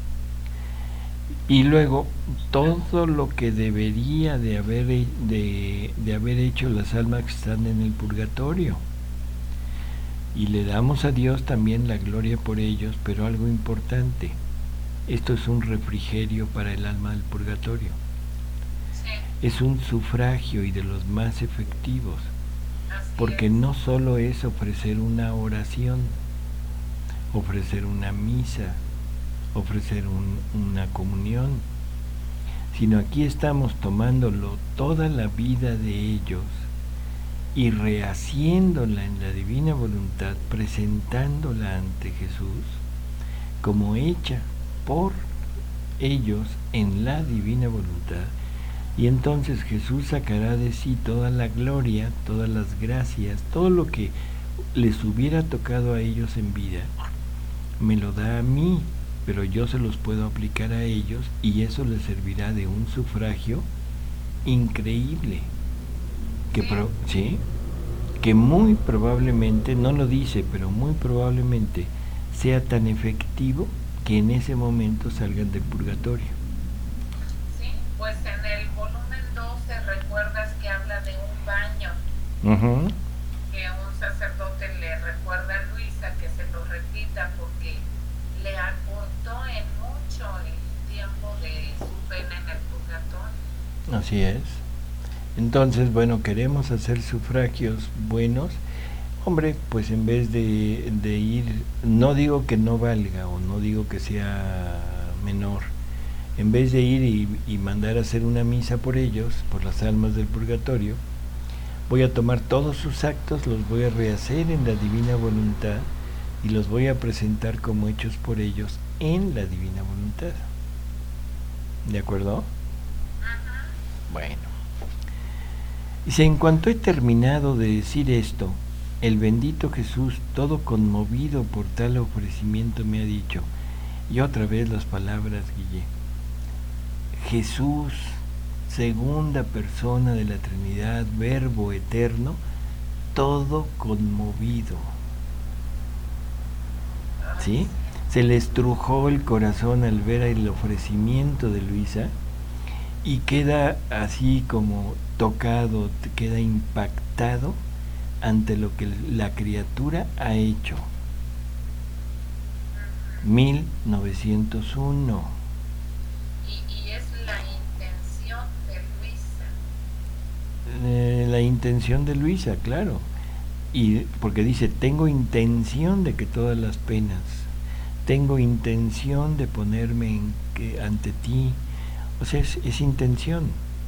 Speaker 1: Y luego todo lo que debería de haber hecho las almas que están en el purgatorio, y le damos a Dios también la gloria por ellos, pero algo importante, esto es un refrigerio para el alma del purgatorio. Es un sufragio y de los más efectivos, porque no solo es ofrecer una oración, ofrecer una misa, ofrecer una comunión, sino aquí estamos tomándolo toda la vida de ellos y rehaciéndola en la divina voluntad, presentándola ante Jesús como hecha por ellos en la divina voluntad. Y entonces Jesús sacará de sí toda la gloria, todas las gracias, todo lo que les hubiera tocado a ellos en vida, me lo da a mí, pero yo se los puedo aplicar a ellos y eso les servirá de un sufragio increíble, que muy probablemente, no lo dice, pero muy probablemente sea tan efectivo que en ese momento salgan del purgatorio.
Speaker 2: Sí, pues en el volumen 12 recuerdas que habla de un baño.
Speaker 1: Uh-huh.
Speaker 2: Que un sacerdote le recuerda a Luisa que se lo repita porque le aportó en mucho mucho el tiempo de su pena en el purgatorio.
Speaker 1: Así es. Entonces, bueno, queremos hacer sufragios buenos. Hombre, pues en vez de ir, no digo que no valga o no digo que sea menor, en vez de ir y mandar a hacer una misa por ellos, por las almas del purgatorio, voy a tomar todos sus actos, los voy a rehacer en la divina voluntad y los voy a presentar como hechos por ellos en la divina voluntad. ¿De acuerdo? Bueno. Dice, en cuanto he terminado de decir esto, el bendito Jesús, todo conmovido por tal ofrecimiento, me ha dicho, y otra vez las palabras, Guille, Jesús, segunda persona de la Trinidad, Verbo eterno, todo conmovido. ¿Sí? Se le estrujó el corazón al ver el ofrecimiento de Luisa y queda así como tocado, queda impactado ante lo que la criatura ha hecho. 1901.
Speaker 2: Y es la intención de Luisa.
Speaker 1: La intención de Luisa, claro. Y porque dice, tengo intención de que todas las penas, tengo intención de ponerme ante ti. O sea, es intención.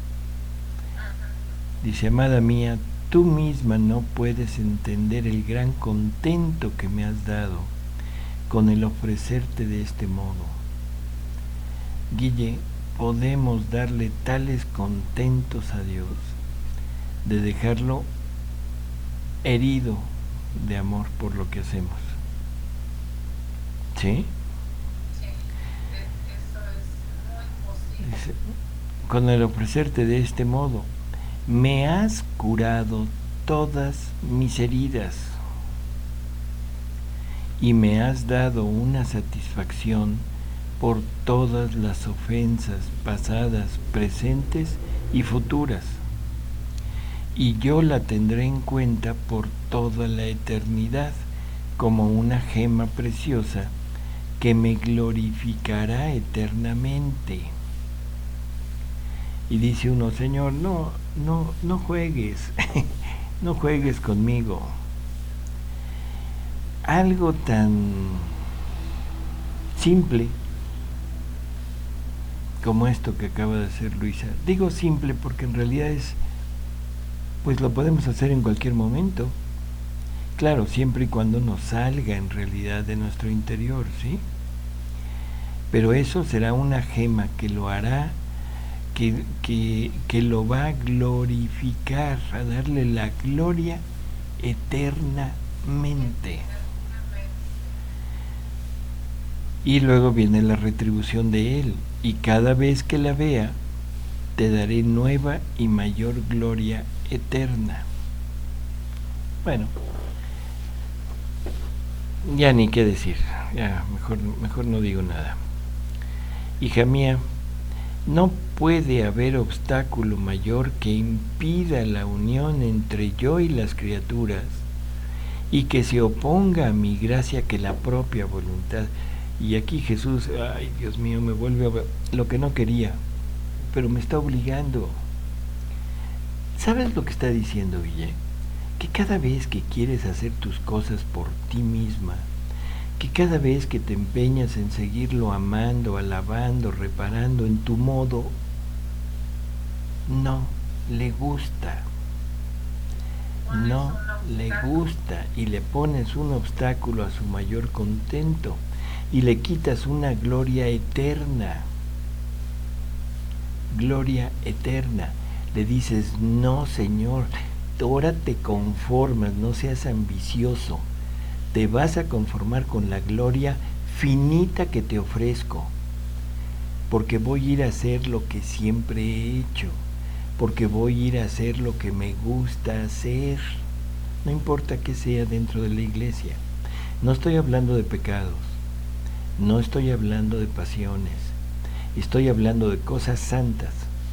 Speaker 1: Dice, amada mía, tú misma no puedes entender el gran contento que me has dado con el ofrecerte de este modo. Guille, podemos darle tales contentos a Dios, de dejarlo herido de amor por lo que hacemos. ¿Sí?
Speaker 2: Sí, eso es muy posible.
Speaker 1: Dice, con el ofrecerte de este modo, me has curado todas mis heridas y me has dado una satisfacción por todas las ofensas pasadas, presentes y futuras, y yo la tendré en cuenta por toda la eternidad como una gema preciosa que me glorificará eternamente. Y dice uno, Señor, no juegues, no juegues conmigo. Algo tan simple como esto que acaba de hacer Luisa. Digo simple porque en realidad pues lo podemos hacer en cualquier momento. Claro, siempre y cuando nos salga en realidad de nuestro interior, ¿sí? Pero eso será una gema que lo hará, que lo va a glorificar, a darle la gloria eternamente. Y luego viene la retribución de Él, y cada vez que la vea, te daré nueva y mayor gloria eterna. Bueno, ya ni qué decir, ya mejor no digo nada. Hija mía, no puede haber obstáculo mayor que impida la unión entre yo y las criaturas y que se oponga a mi gracia que la propia voluntad. Y aquí Jesús, ay Dios mío, me vuelve a ver lo que no quería, pero me está obligando. ¿Sabes lo que está diciendo, Guille? Que cada vez que quieres hacer tus cosas por ti misma, que cada vez que te empeñas en seguirlo amando, alabando, reparando en tu modo, no le gusta. No le gusta y le pones un obstáculo a su mayor contento y le quitas una gloria eterna. Gloria eterna. Le dices, no, Señor, ahora te conformas, no seas ambicioso. Te vas a conformar con la gloria finita que te ofrezco, porque voy a ir a hacer lo que siempre he hecho, porque voy a ir a hacer lo que me gusta hacer, no importa que sea dentro de la iglesia. No estoy hablando de pecados, no estoy hablando de pasiones, estoy hablando de cosas santas.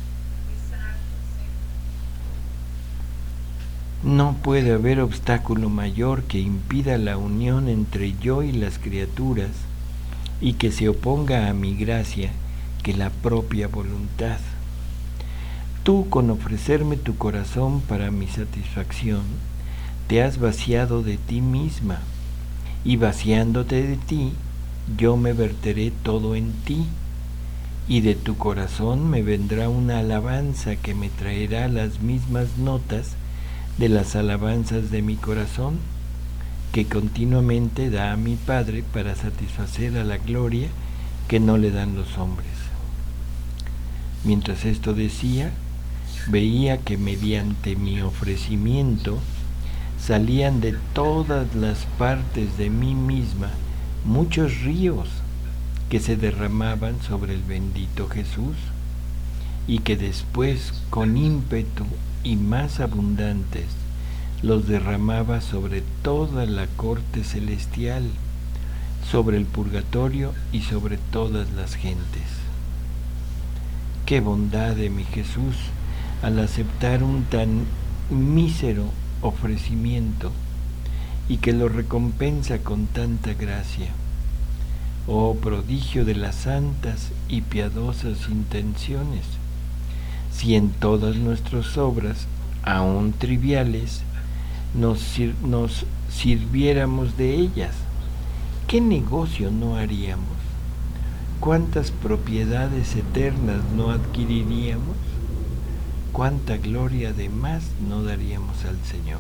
Speaker 1: No puede haber obstáculo mayor que impida la unión entre yo y las criaturas y que se oponga a mi gracia que la propia voluntad. Tú, con ofrecerme tu corazón para mi satisfacción, te has vaciado de ti misma, y vaciándote de ti, yo me verteré todo en ti, y de tu corazón me vendrá una alabanza que me traerá las mismas notas de las alabanzas de mi corazón, que continuamente da a mi Padre para satisfacer a la gloria que no le dan los hombres. Mientras esto decía, veía que mediante mi ofrecimiento salían de todas las partes de mí misma muchos ríos que se derramaban sobre el bendito Jesús, y que después, con ímpetu y más abundantes, los derramaba sobre toda la corte celestial, sobre el purgatorio y sobre todas las gentes. Qué bondad de mi Jesús al aceptar un tan mísero ofrecimiento, y que lo recompensa con tanta gracia. Oh prodigio de las santas y piadosas intenciones, si en todas nuestras obras, aun triviales, nos sirviéramos de ellas, ¿qué negocio no haríamos? ¿Cuántas propiedades eternas no adquiriríamos? ¿Cuánta gloria además no daríamos al Señor?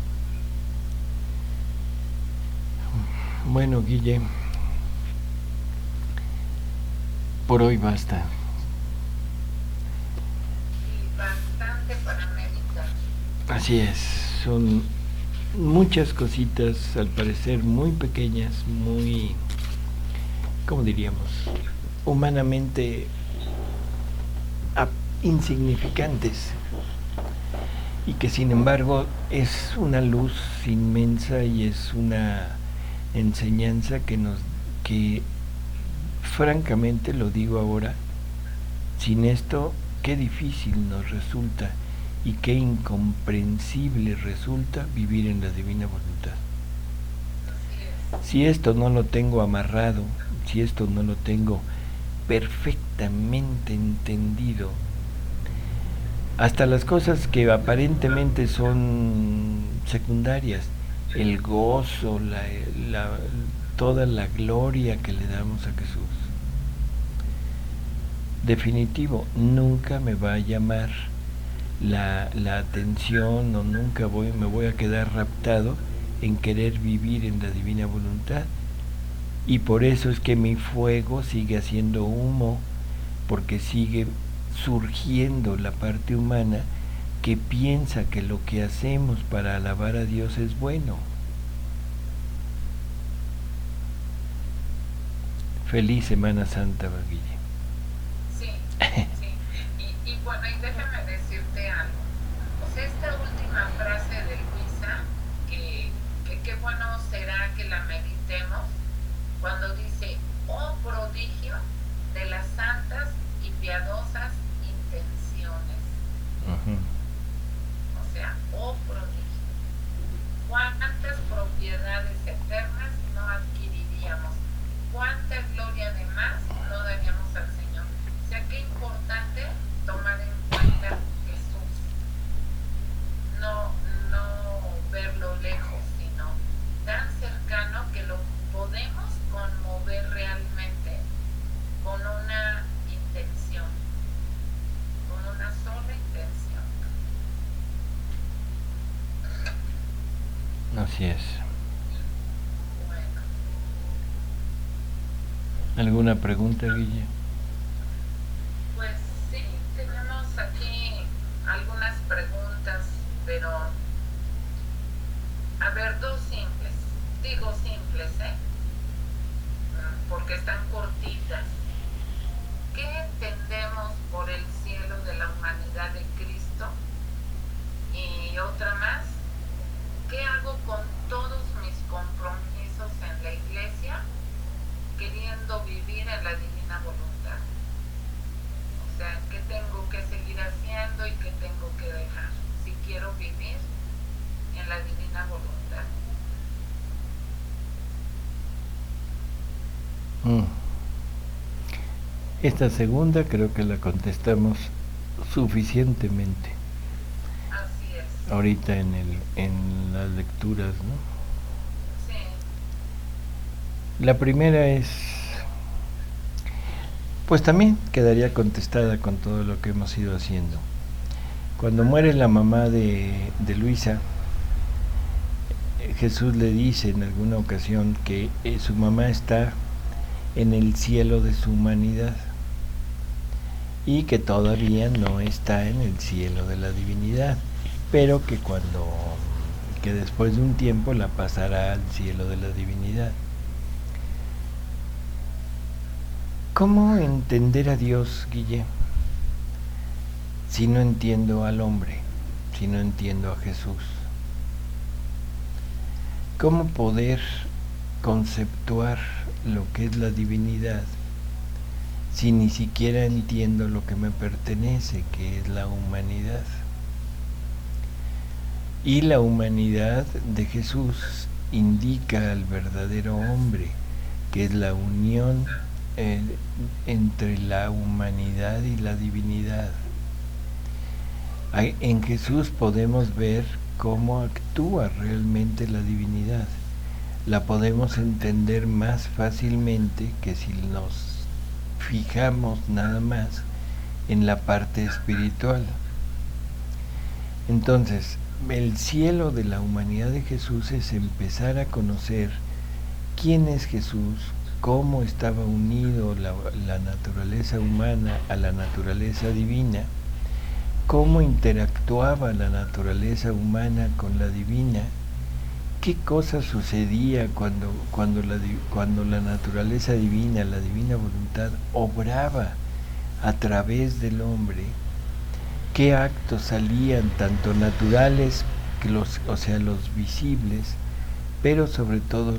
Speaker 1: Bueno, Guille, por hoy basta.
Speaker 2: Y bastante para meditar.
Speaker 1: Así es, son muchas cositas, al parecer muy pequeñas, muy, ¿cómo diríamos?, humanamente insignificantes, y que sin embargo es una luz inmensa y es una enseñanza que francamente, lo digo ahora, sin esto qué difícil nos resulta y qué incomprensible resulta vivir en la divina voluntad. Si esto no lo tengo amarrado, si esto no lo tengo perfectamente entendido, hasta las cosas que aparentemente son secundarias, el gozo, toda la gloria que le damos a Jesús, definitivo, nunca me va a llamar la atención, o nunca me voy a quedar raptado en querer vivir en la divina voluntad. Y por eso es que mi fuego sigue haciendo humo, porque sigue surgiendo la parte humana que piensa que lo que hacemos para alabar a Dios es bueno. Feliz Semana Santa, Guille.
Speaker 2: Sí, sí. Y bueno, y déjame decirte algo. O sea, esta última frase de Luisa, que qué bueno será que la meditemos, cuando dice, oh prodigio de las santas y piadosas intenciones. O sea, oh prodigio. ¿Cuántas propiedades eternas no adquiriríamos? ¿Cuánta gloria además no daríamos al Señor? O sea, qué importante tomar en cuenta Jesús. No verlo lejos, sino tan cercano que lo podemos conmover realmente con una intención, con una sola intención.
Speaker 1: Así es.
Speaker 2: Bueno.
Speaker 1: ¿Alguna pregunta, Guille?
Speaker 2: Pues sí, tenemos aquí algunas preguntas, pero a ver, dos simples. Digo simples, porque están cortitas. ¿Qué entendemos por el cielo de la humanidad de Cristo? Y otra más, ¿qué hago con todos mis compromisos en la iglesia, queriendo vivir en la divina voluntad? O sea, ¿qué tengo que seguir haciendo y qué tengo que dejar si quiero vivir en la divina voluntad?
Speaker 1: Esta segunda creo que la contestamos suficientemente
Speaker 2: Así es.
Speaker 1: ahorita en las lecturas, ¿no?
Speaker 2: Sí.
Speaker 1: La primera es, pues también quedaría contestada con todo lo que hemos ido haciendo. Cuando muere la mamá de Luisa, Jesús le dice en alguna ocasión que su mamá está en el cielo de su humanidad y que todavía no está en el cielo de la divinidad, pero que después de un tiempo la pasará al cielo de la divinidad. ¿Cómo entender a Dios, Guille, si no entiendo al hombre, si no entiendo a Jesús? ¿Cómo poder conceptuar lo que es la divinidad si ni siquiera entiendo lo que me pertenece, que es la humanidad? Y la humanidad de Jesús indica al verdadero hombre, que es la unión entre la humanidad y la divinidad. En Jesús podemos ver cómo actúa realmente la divinidad. La podemos entender más fácilmente que si nos fijamos nada más en la parte espiritual. Entonces, el cielo de la humanidad de Jesús es empezar a conocer quién es Jesús, cómo estaba unido la naturaleza humana a la naturaleza divina, cómo interactuaba la naturaleza humana con la divina, qué cosa sucedía cuando la naturaleza divina, la divina voluntad, obraba a través del hombre, qué actos salían tanto naturales, o sea, los visibles, pero sobre todo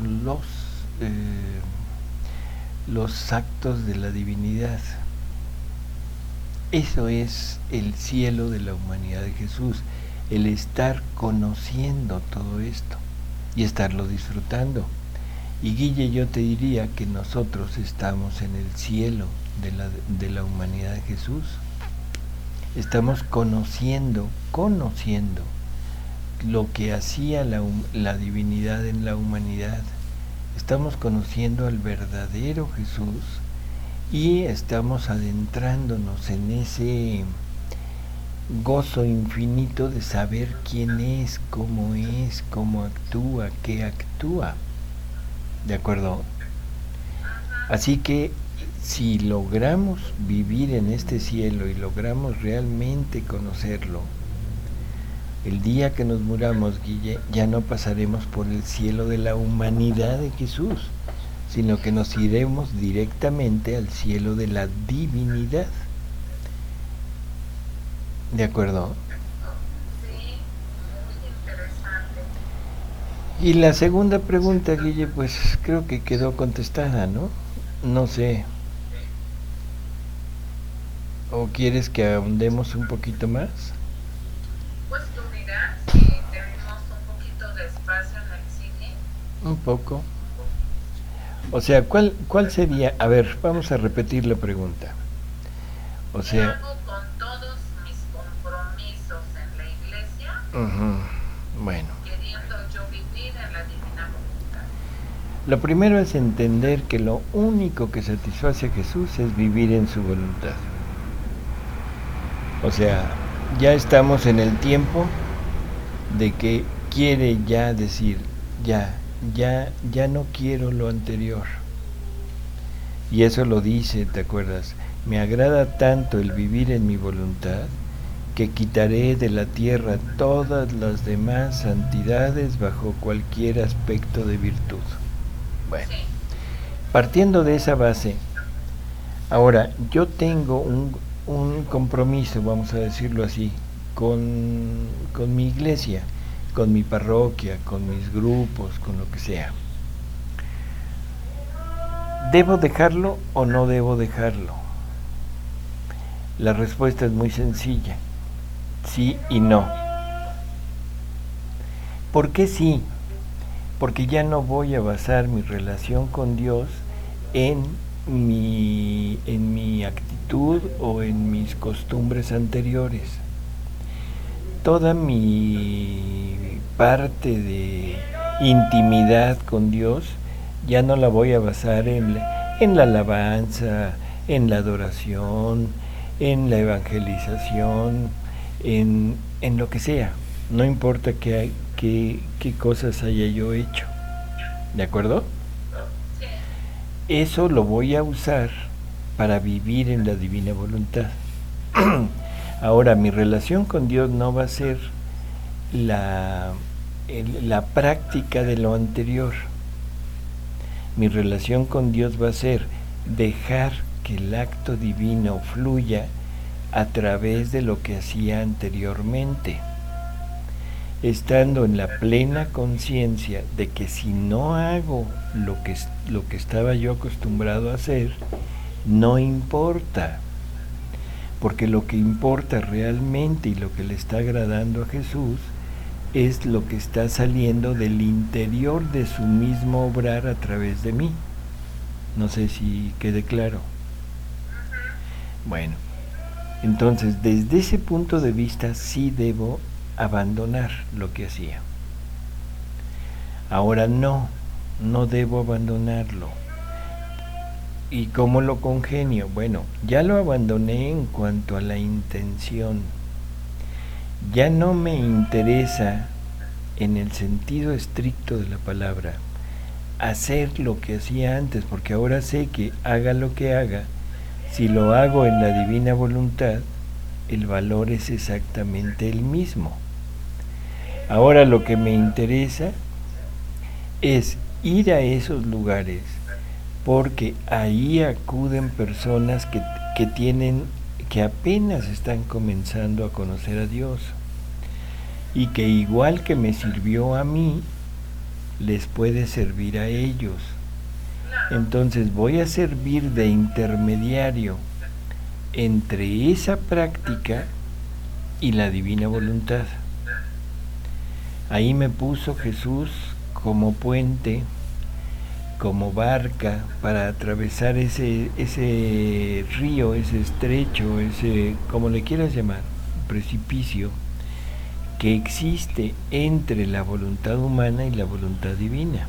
Speaker 1: los actos de la divinidad. Eso es el cielo de la humanidad de Jesús, el estar conociendo todo esto y estarlo disfrutando. Y Guille, yo te diría que nosotros estamos en el cielo de la humanidad de Jesús. Estamos conociendo lo que hacía la divinidad en la humanidad. Estamos conociendo al verdadero Jesús y estamos adentrándonos en ese gozo infinito de saber quién es, cómo actúa, qué actúa. ¿De acuerdo? Así que si logramos vivir en este cielo y logramos realmente conocerlo, el día que nos muramos, Guille, ya no pasaremos por el cielo de la humanidad de Jesús, sino que nos iremos directamente al cielo de la divinidad. ¿De acuerdo?
Speaker 2: Sí, muy interesante.
Speaker 1: Y la segunda pregunta, Guille, pues creo que quedó contestada, ¿no? No sé. ¿O quieres que ahondemos un poquito más?
Speaker 2: Pues tú dirás si tenemos un poquito de espacio en el cine.
Speaker 1: Un poco. O sea, ¿cuál sería? A ver, vamos a repetir la pregunta. O
Speaker 2: ¿Qué
Speaker 1: sea,
Speaker 2: hago con todos mis compromisos en la iglesia,
Speaker 1: bueno,
Speaker 2: queriendo yo vivir en la divina voluntad?
Speaker 1: lo primero es entender que lo único que satisface a Jesús es vivir en su voluntad. O sea, ya estamos en el tiempo de que quiere ya decir, ya no quiero lo anterior. Y eso lo dice, ¿te acuerdas? Me agrada tanto el vivir en mi voluntad que quitaré de la tierra todas las demás santidades bajo cualquier aspecto de virtud. Bueno,
Speaker 2: Sí,
Speaker 1: partiendo de esa base, ahora yo tengo un compromiso, vamos a decirlo así, con mi iglesia, con mi parroquia, con mis grupos, con lo que sea. ¿Debo dejarlo o no debo dejarlo? La respuesta es muy sencilla, sí y no. ¿Por qué sí? Porque ya no voy a basar mi relación con Dios en en mi actitud o en mis costumbres anteriores. Toda mi parte de intimidad con Dios ya no la voy a basar en la alabanza, en la adoración, en la evangelización, en lo que sea. No importa qué cosas haya yo hecho. ¿De acuerdo? Eso lo voy a usar para vivir en la divina voluntad. Ahora, mi relación con Dios no va a ser la práctica de lo anterior. Mi relación con Dios va a ser dejar que el acto divino fluya a través de lo que hacía anteriormente, estando en la plena conciencia de que si no hago lo que estaba yo acostumbrado a hacer, no importa, porque lo que importa realmente y lo que le está agradando a Jesús es lo que está saliendo del interior de su mismo obrar a través de mí. No sé si quede claro. Bueno, entonces desde ese punto de vista sí debo abandonar lo que hacía. Ahora no debo abandonarlo. ¿Y cómo lo congenio? Bueno, ya lo abandoné en cuanto a la intención. Ya no me interesa, en el sentido estricto de la palabra, hacer lo que hacía antes, porque ahora sé que haga lo que haga, si lo hago en la divina voluntad, el valor es exactamente el mismo. Ahora lo que me interesa es ir a esos lugares, porque ahí acuden personas que apenas están comenzando a conocer a Dios y que igual que me sirvió a mí, les puede servir a ellos. Entonces voy a servir de intermediario entre esa práctica y la divina voluntad. Ahí me puso Jesús como puente, como barca para atravesar ese río, ese estrecho, ese, como le quieras llamar, precipicio que existe entre la voluntad humana y la voluntad divina.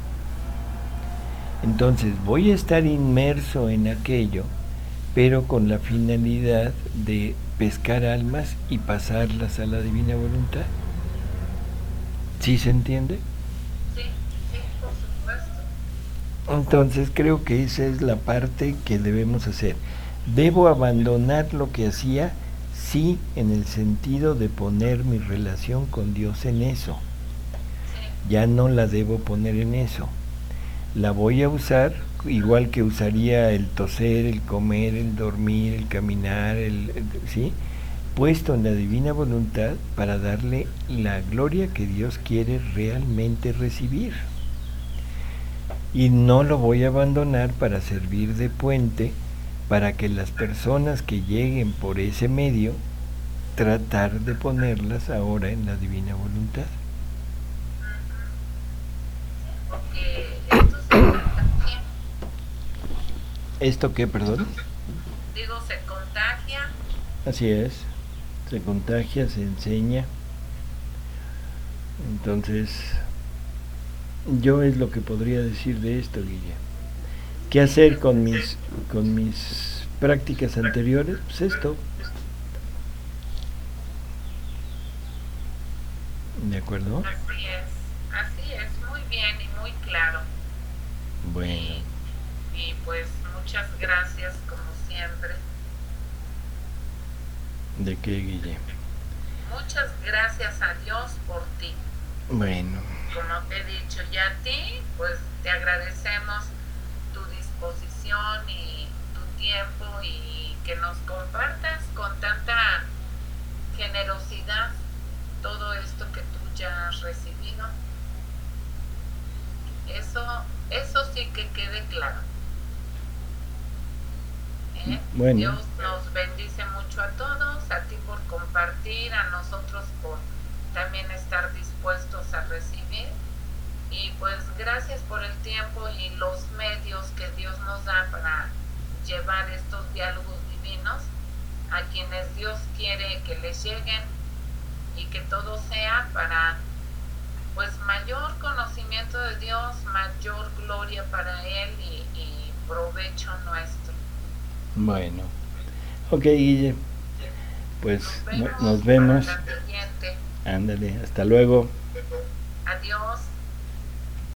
Speaker 1: Entonces voy a estar inmerso en aquello, pero con la finalidad de pescar almas y pasarlas a la divina voluntad. ¿Sí se entiende?
Speaker 2: Sí, por supuesto.
Speaker 1: Entonces creo que esa es la parte que debemos hacer. ¿Debo abandonar lo que hacía? Sí, en el sentido de poner mi relación con Dios en eso. Ya no la debo poner en eso. La voy a usar igual que usaría el toser, el comer, el dormir, el caminar, ¿sí? Puesto en la divina voluntad para darle la gloria que Dios quiere realmente recibir. Y no lo voy a abandonar para servir de puente para que las personas que lleguen por ese medio, tratar de ponerlas ahora en la divina voluntad. ¿Esto qué, perdón?
Speaker 2: Digo, se contagia.
Speaker 1: Así es, se contagia, se enseña. Entonces, yo es lo que podría decir de esto, Guille. ¿Qué hacer con mis prácticas anteriores? Pues esto. ¿De acuerdo?
Speaker 2: Así es, muy bien y muy claro.
Speaker 1: Bueno.
Speaker 2: Y pues muchas gracias como siempre.
Speaker 1: ¿De qué, Guille?
Speaker 2: Muchas gracias a Dios por ti.
Speaker 1: Bueno.
Speaker 2: Como te he dicho, y a ti, pues te agradecemos tu disposición y tu tiempo y que nos compartas con tanta generosidad todo esto que tú ya has recibido. Eso sí que quede claro.
Speaker 1: Bueno.
Speaker 2: Dios nos bendice mucho a todos, a ti por compartir, a nosotros por también estar dispuestos a recibir. Y pues gracias por el tiempo y los medios que Dios nos da para llevar estos diálogos divinos a quienes Dios quiere que les lleguen, y que todo sea para pues mayor conocimiento de Dios, mayor gloria para Él y provecho nuestro.
Speaker 1: Bueno, ok, Guille, pues nos vemos.
Speaker 2: Para la siguiente.
Speaker 1: Ándale, hasta luego.
Speaker 2: Adiós.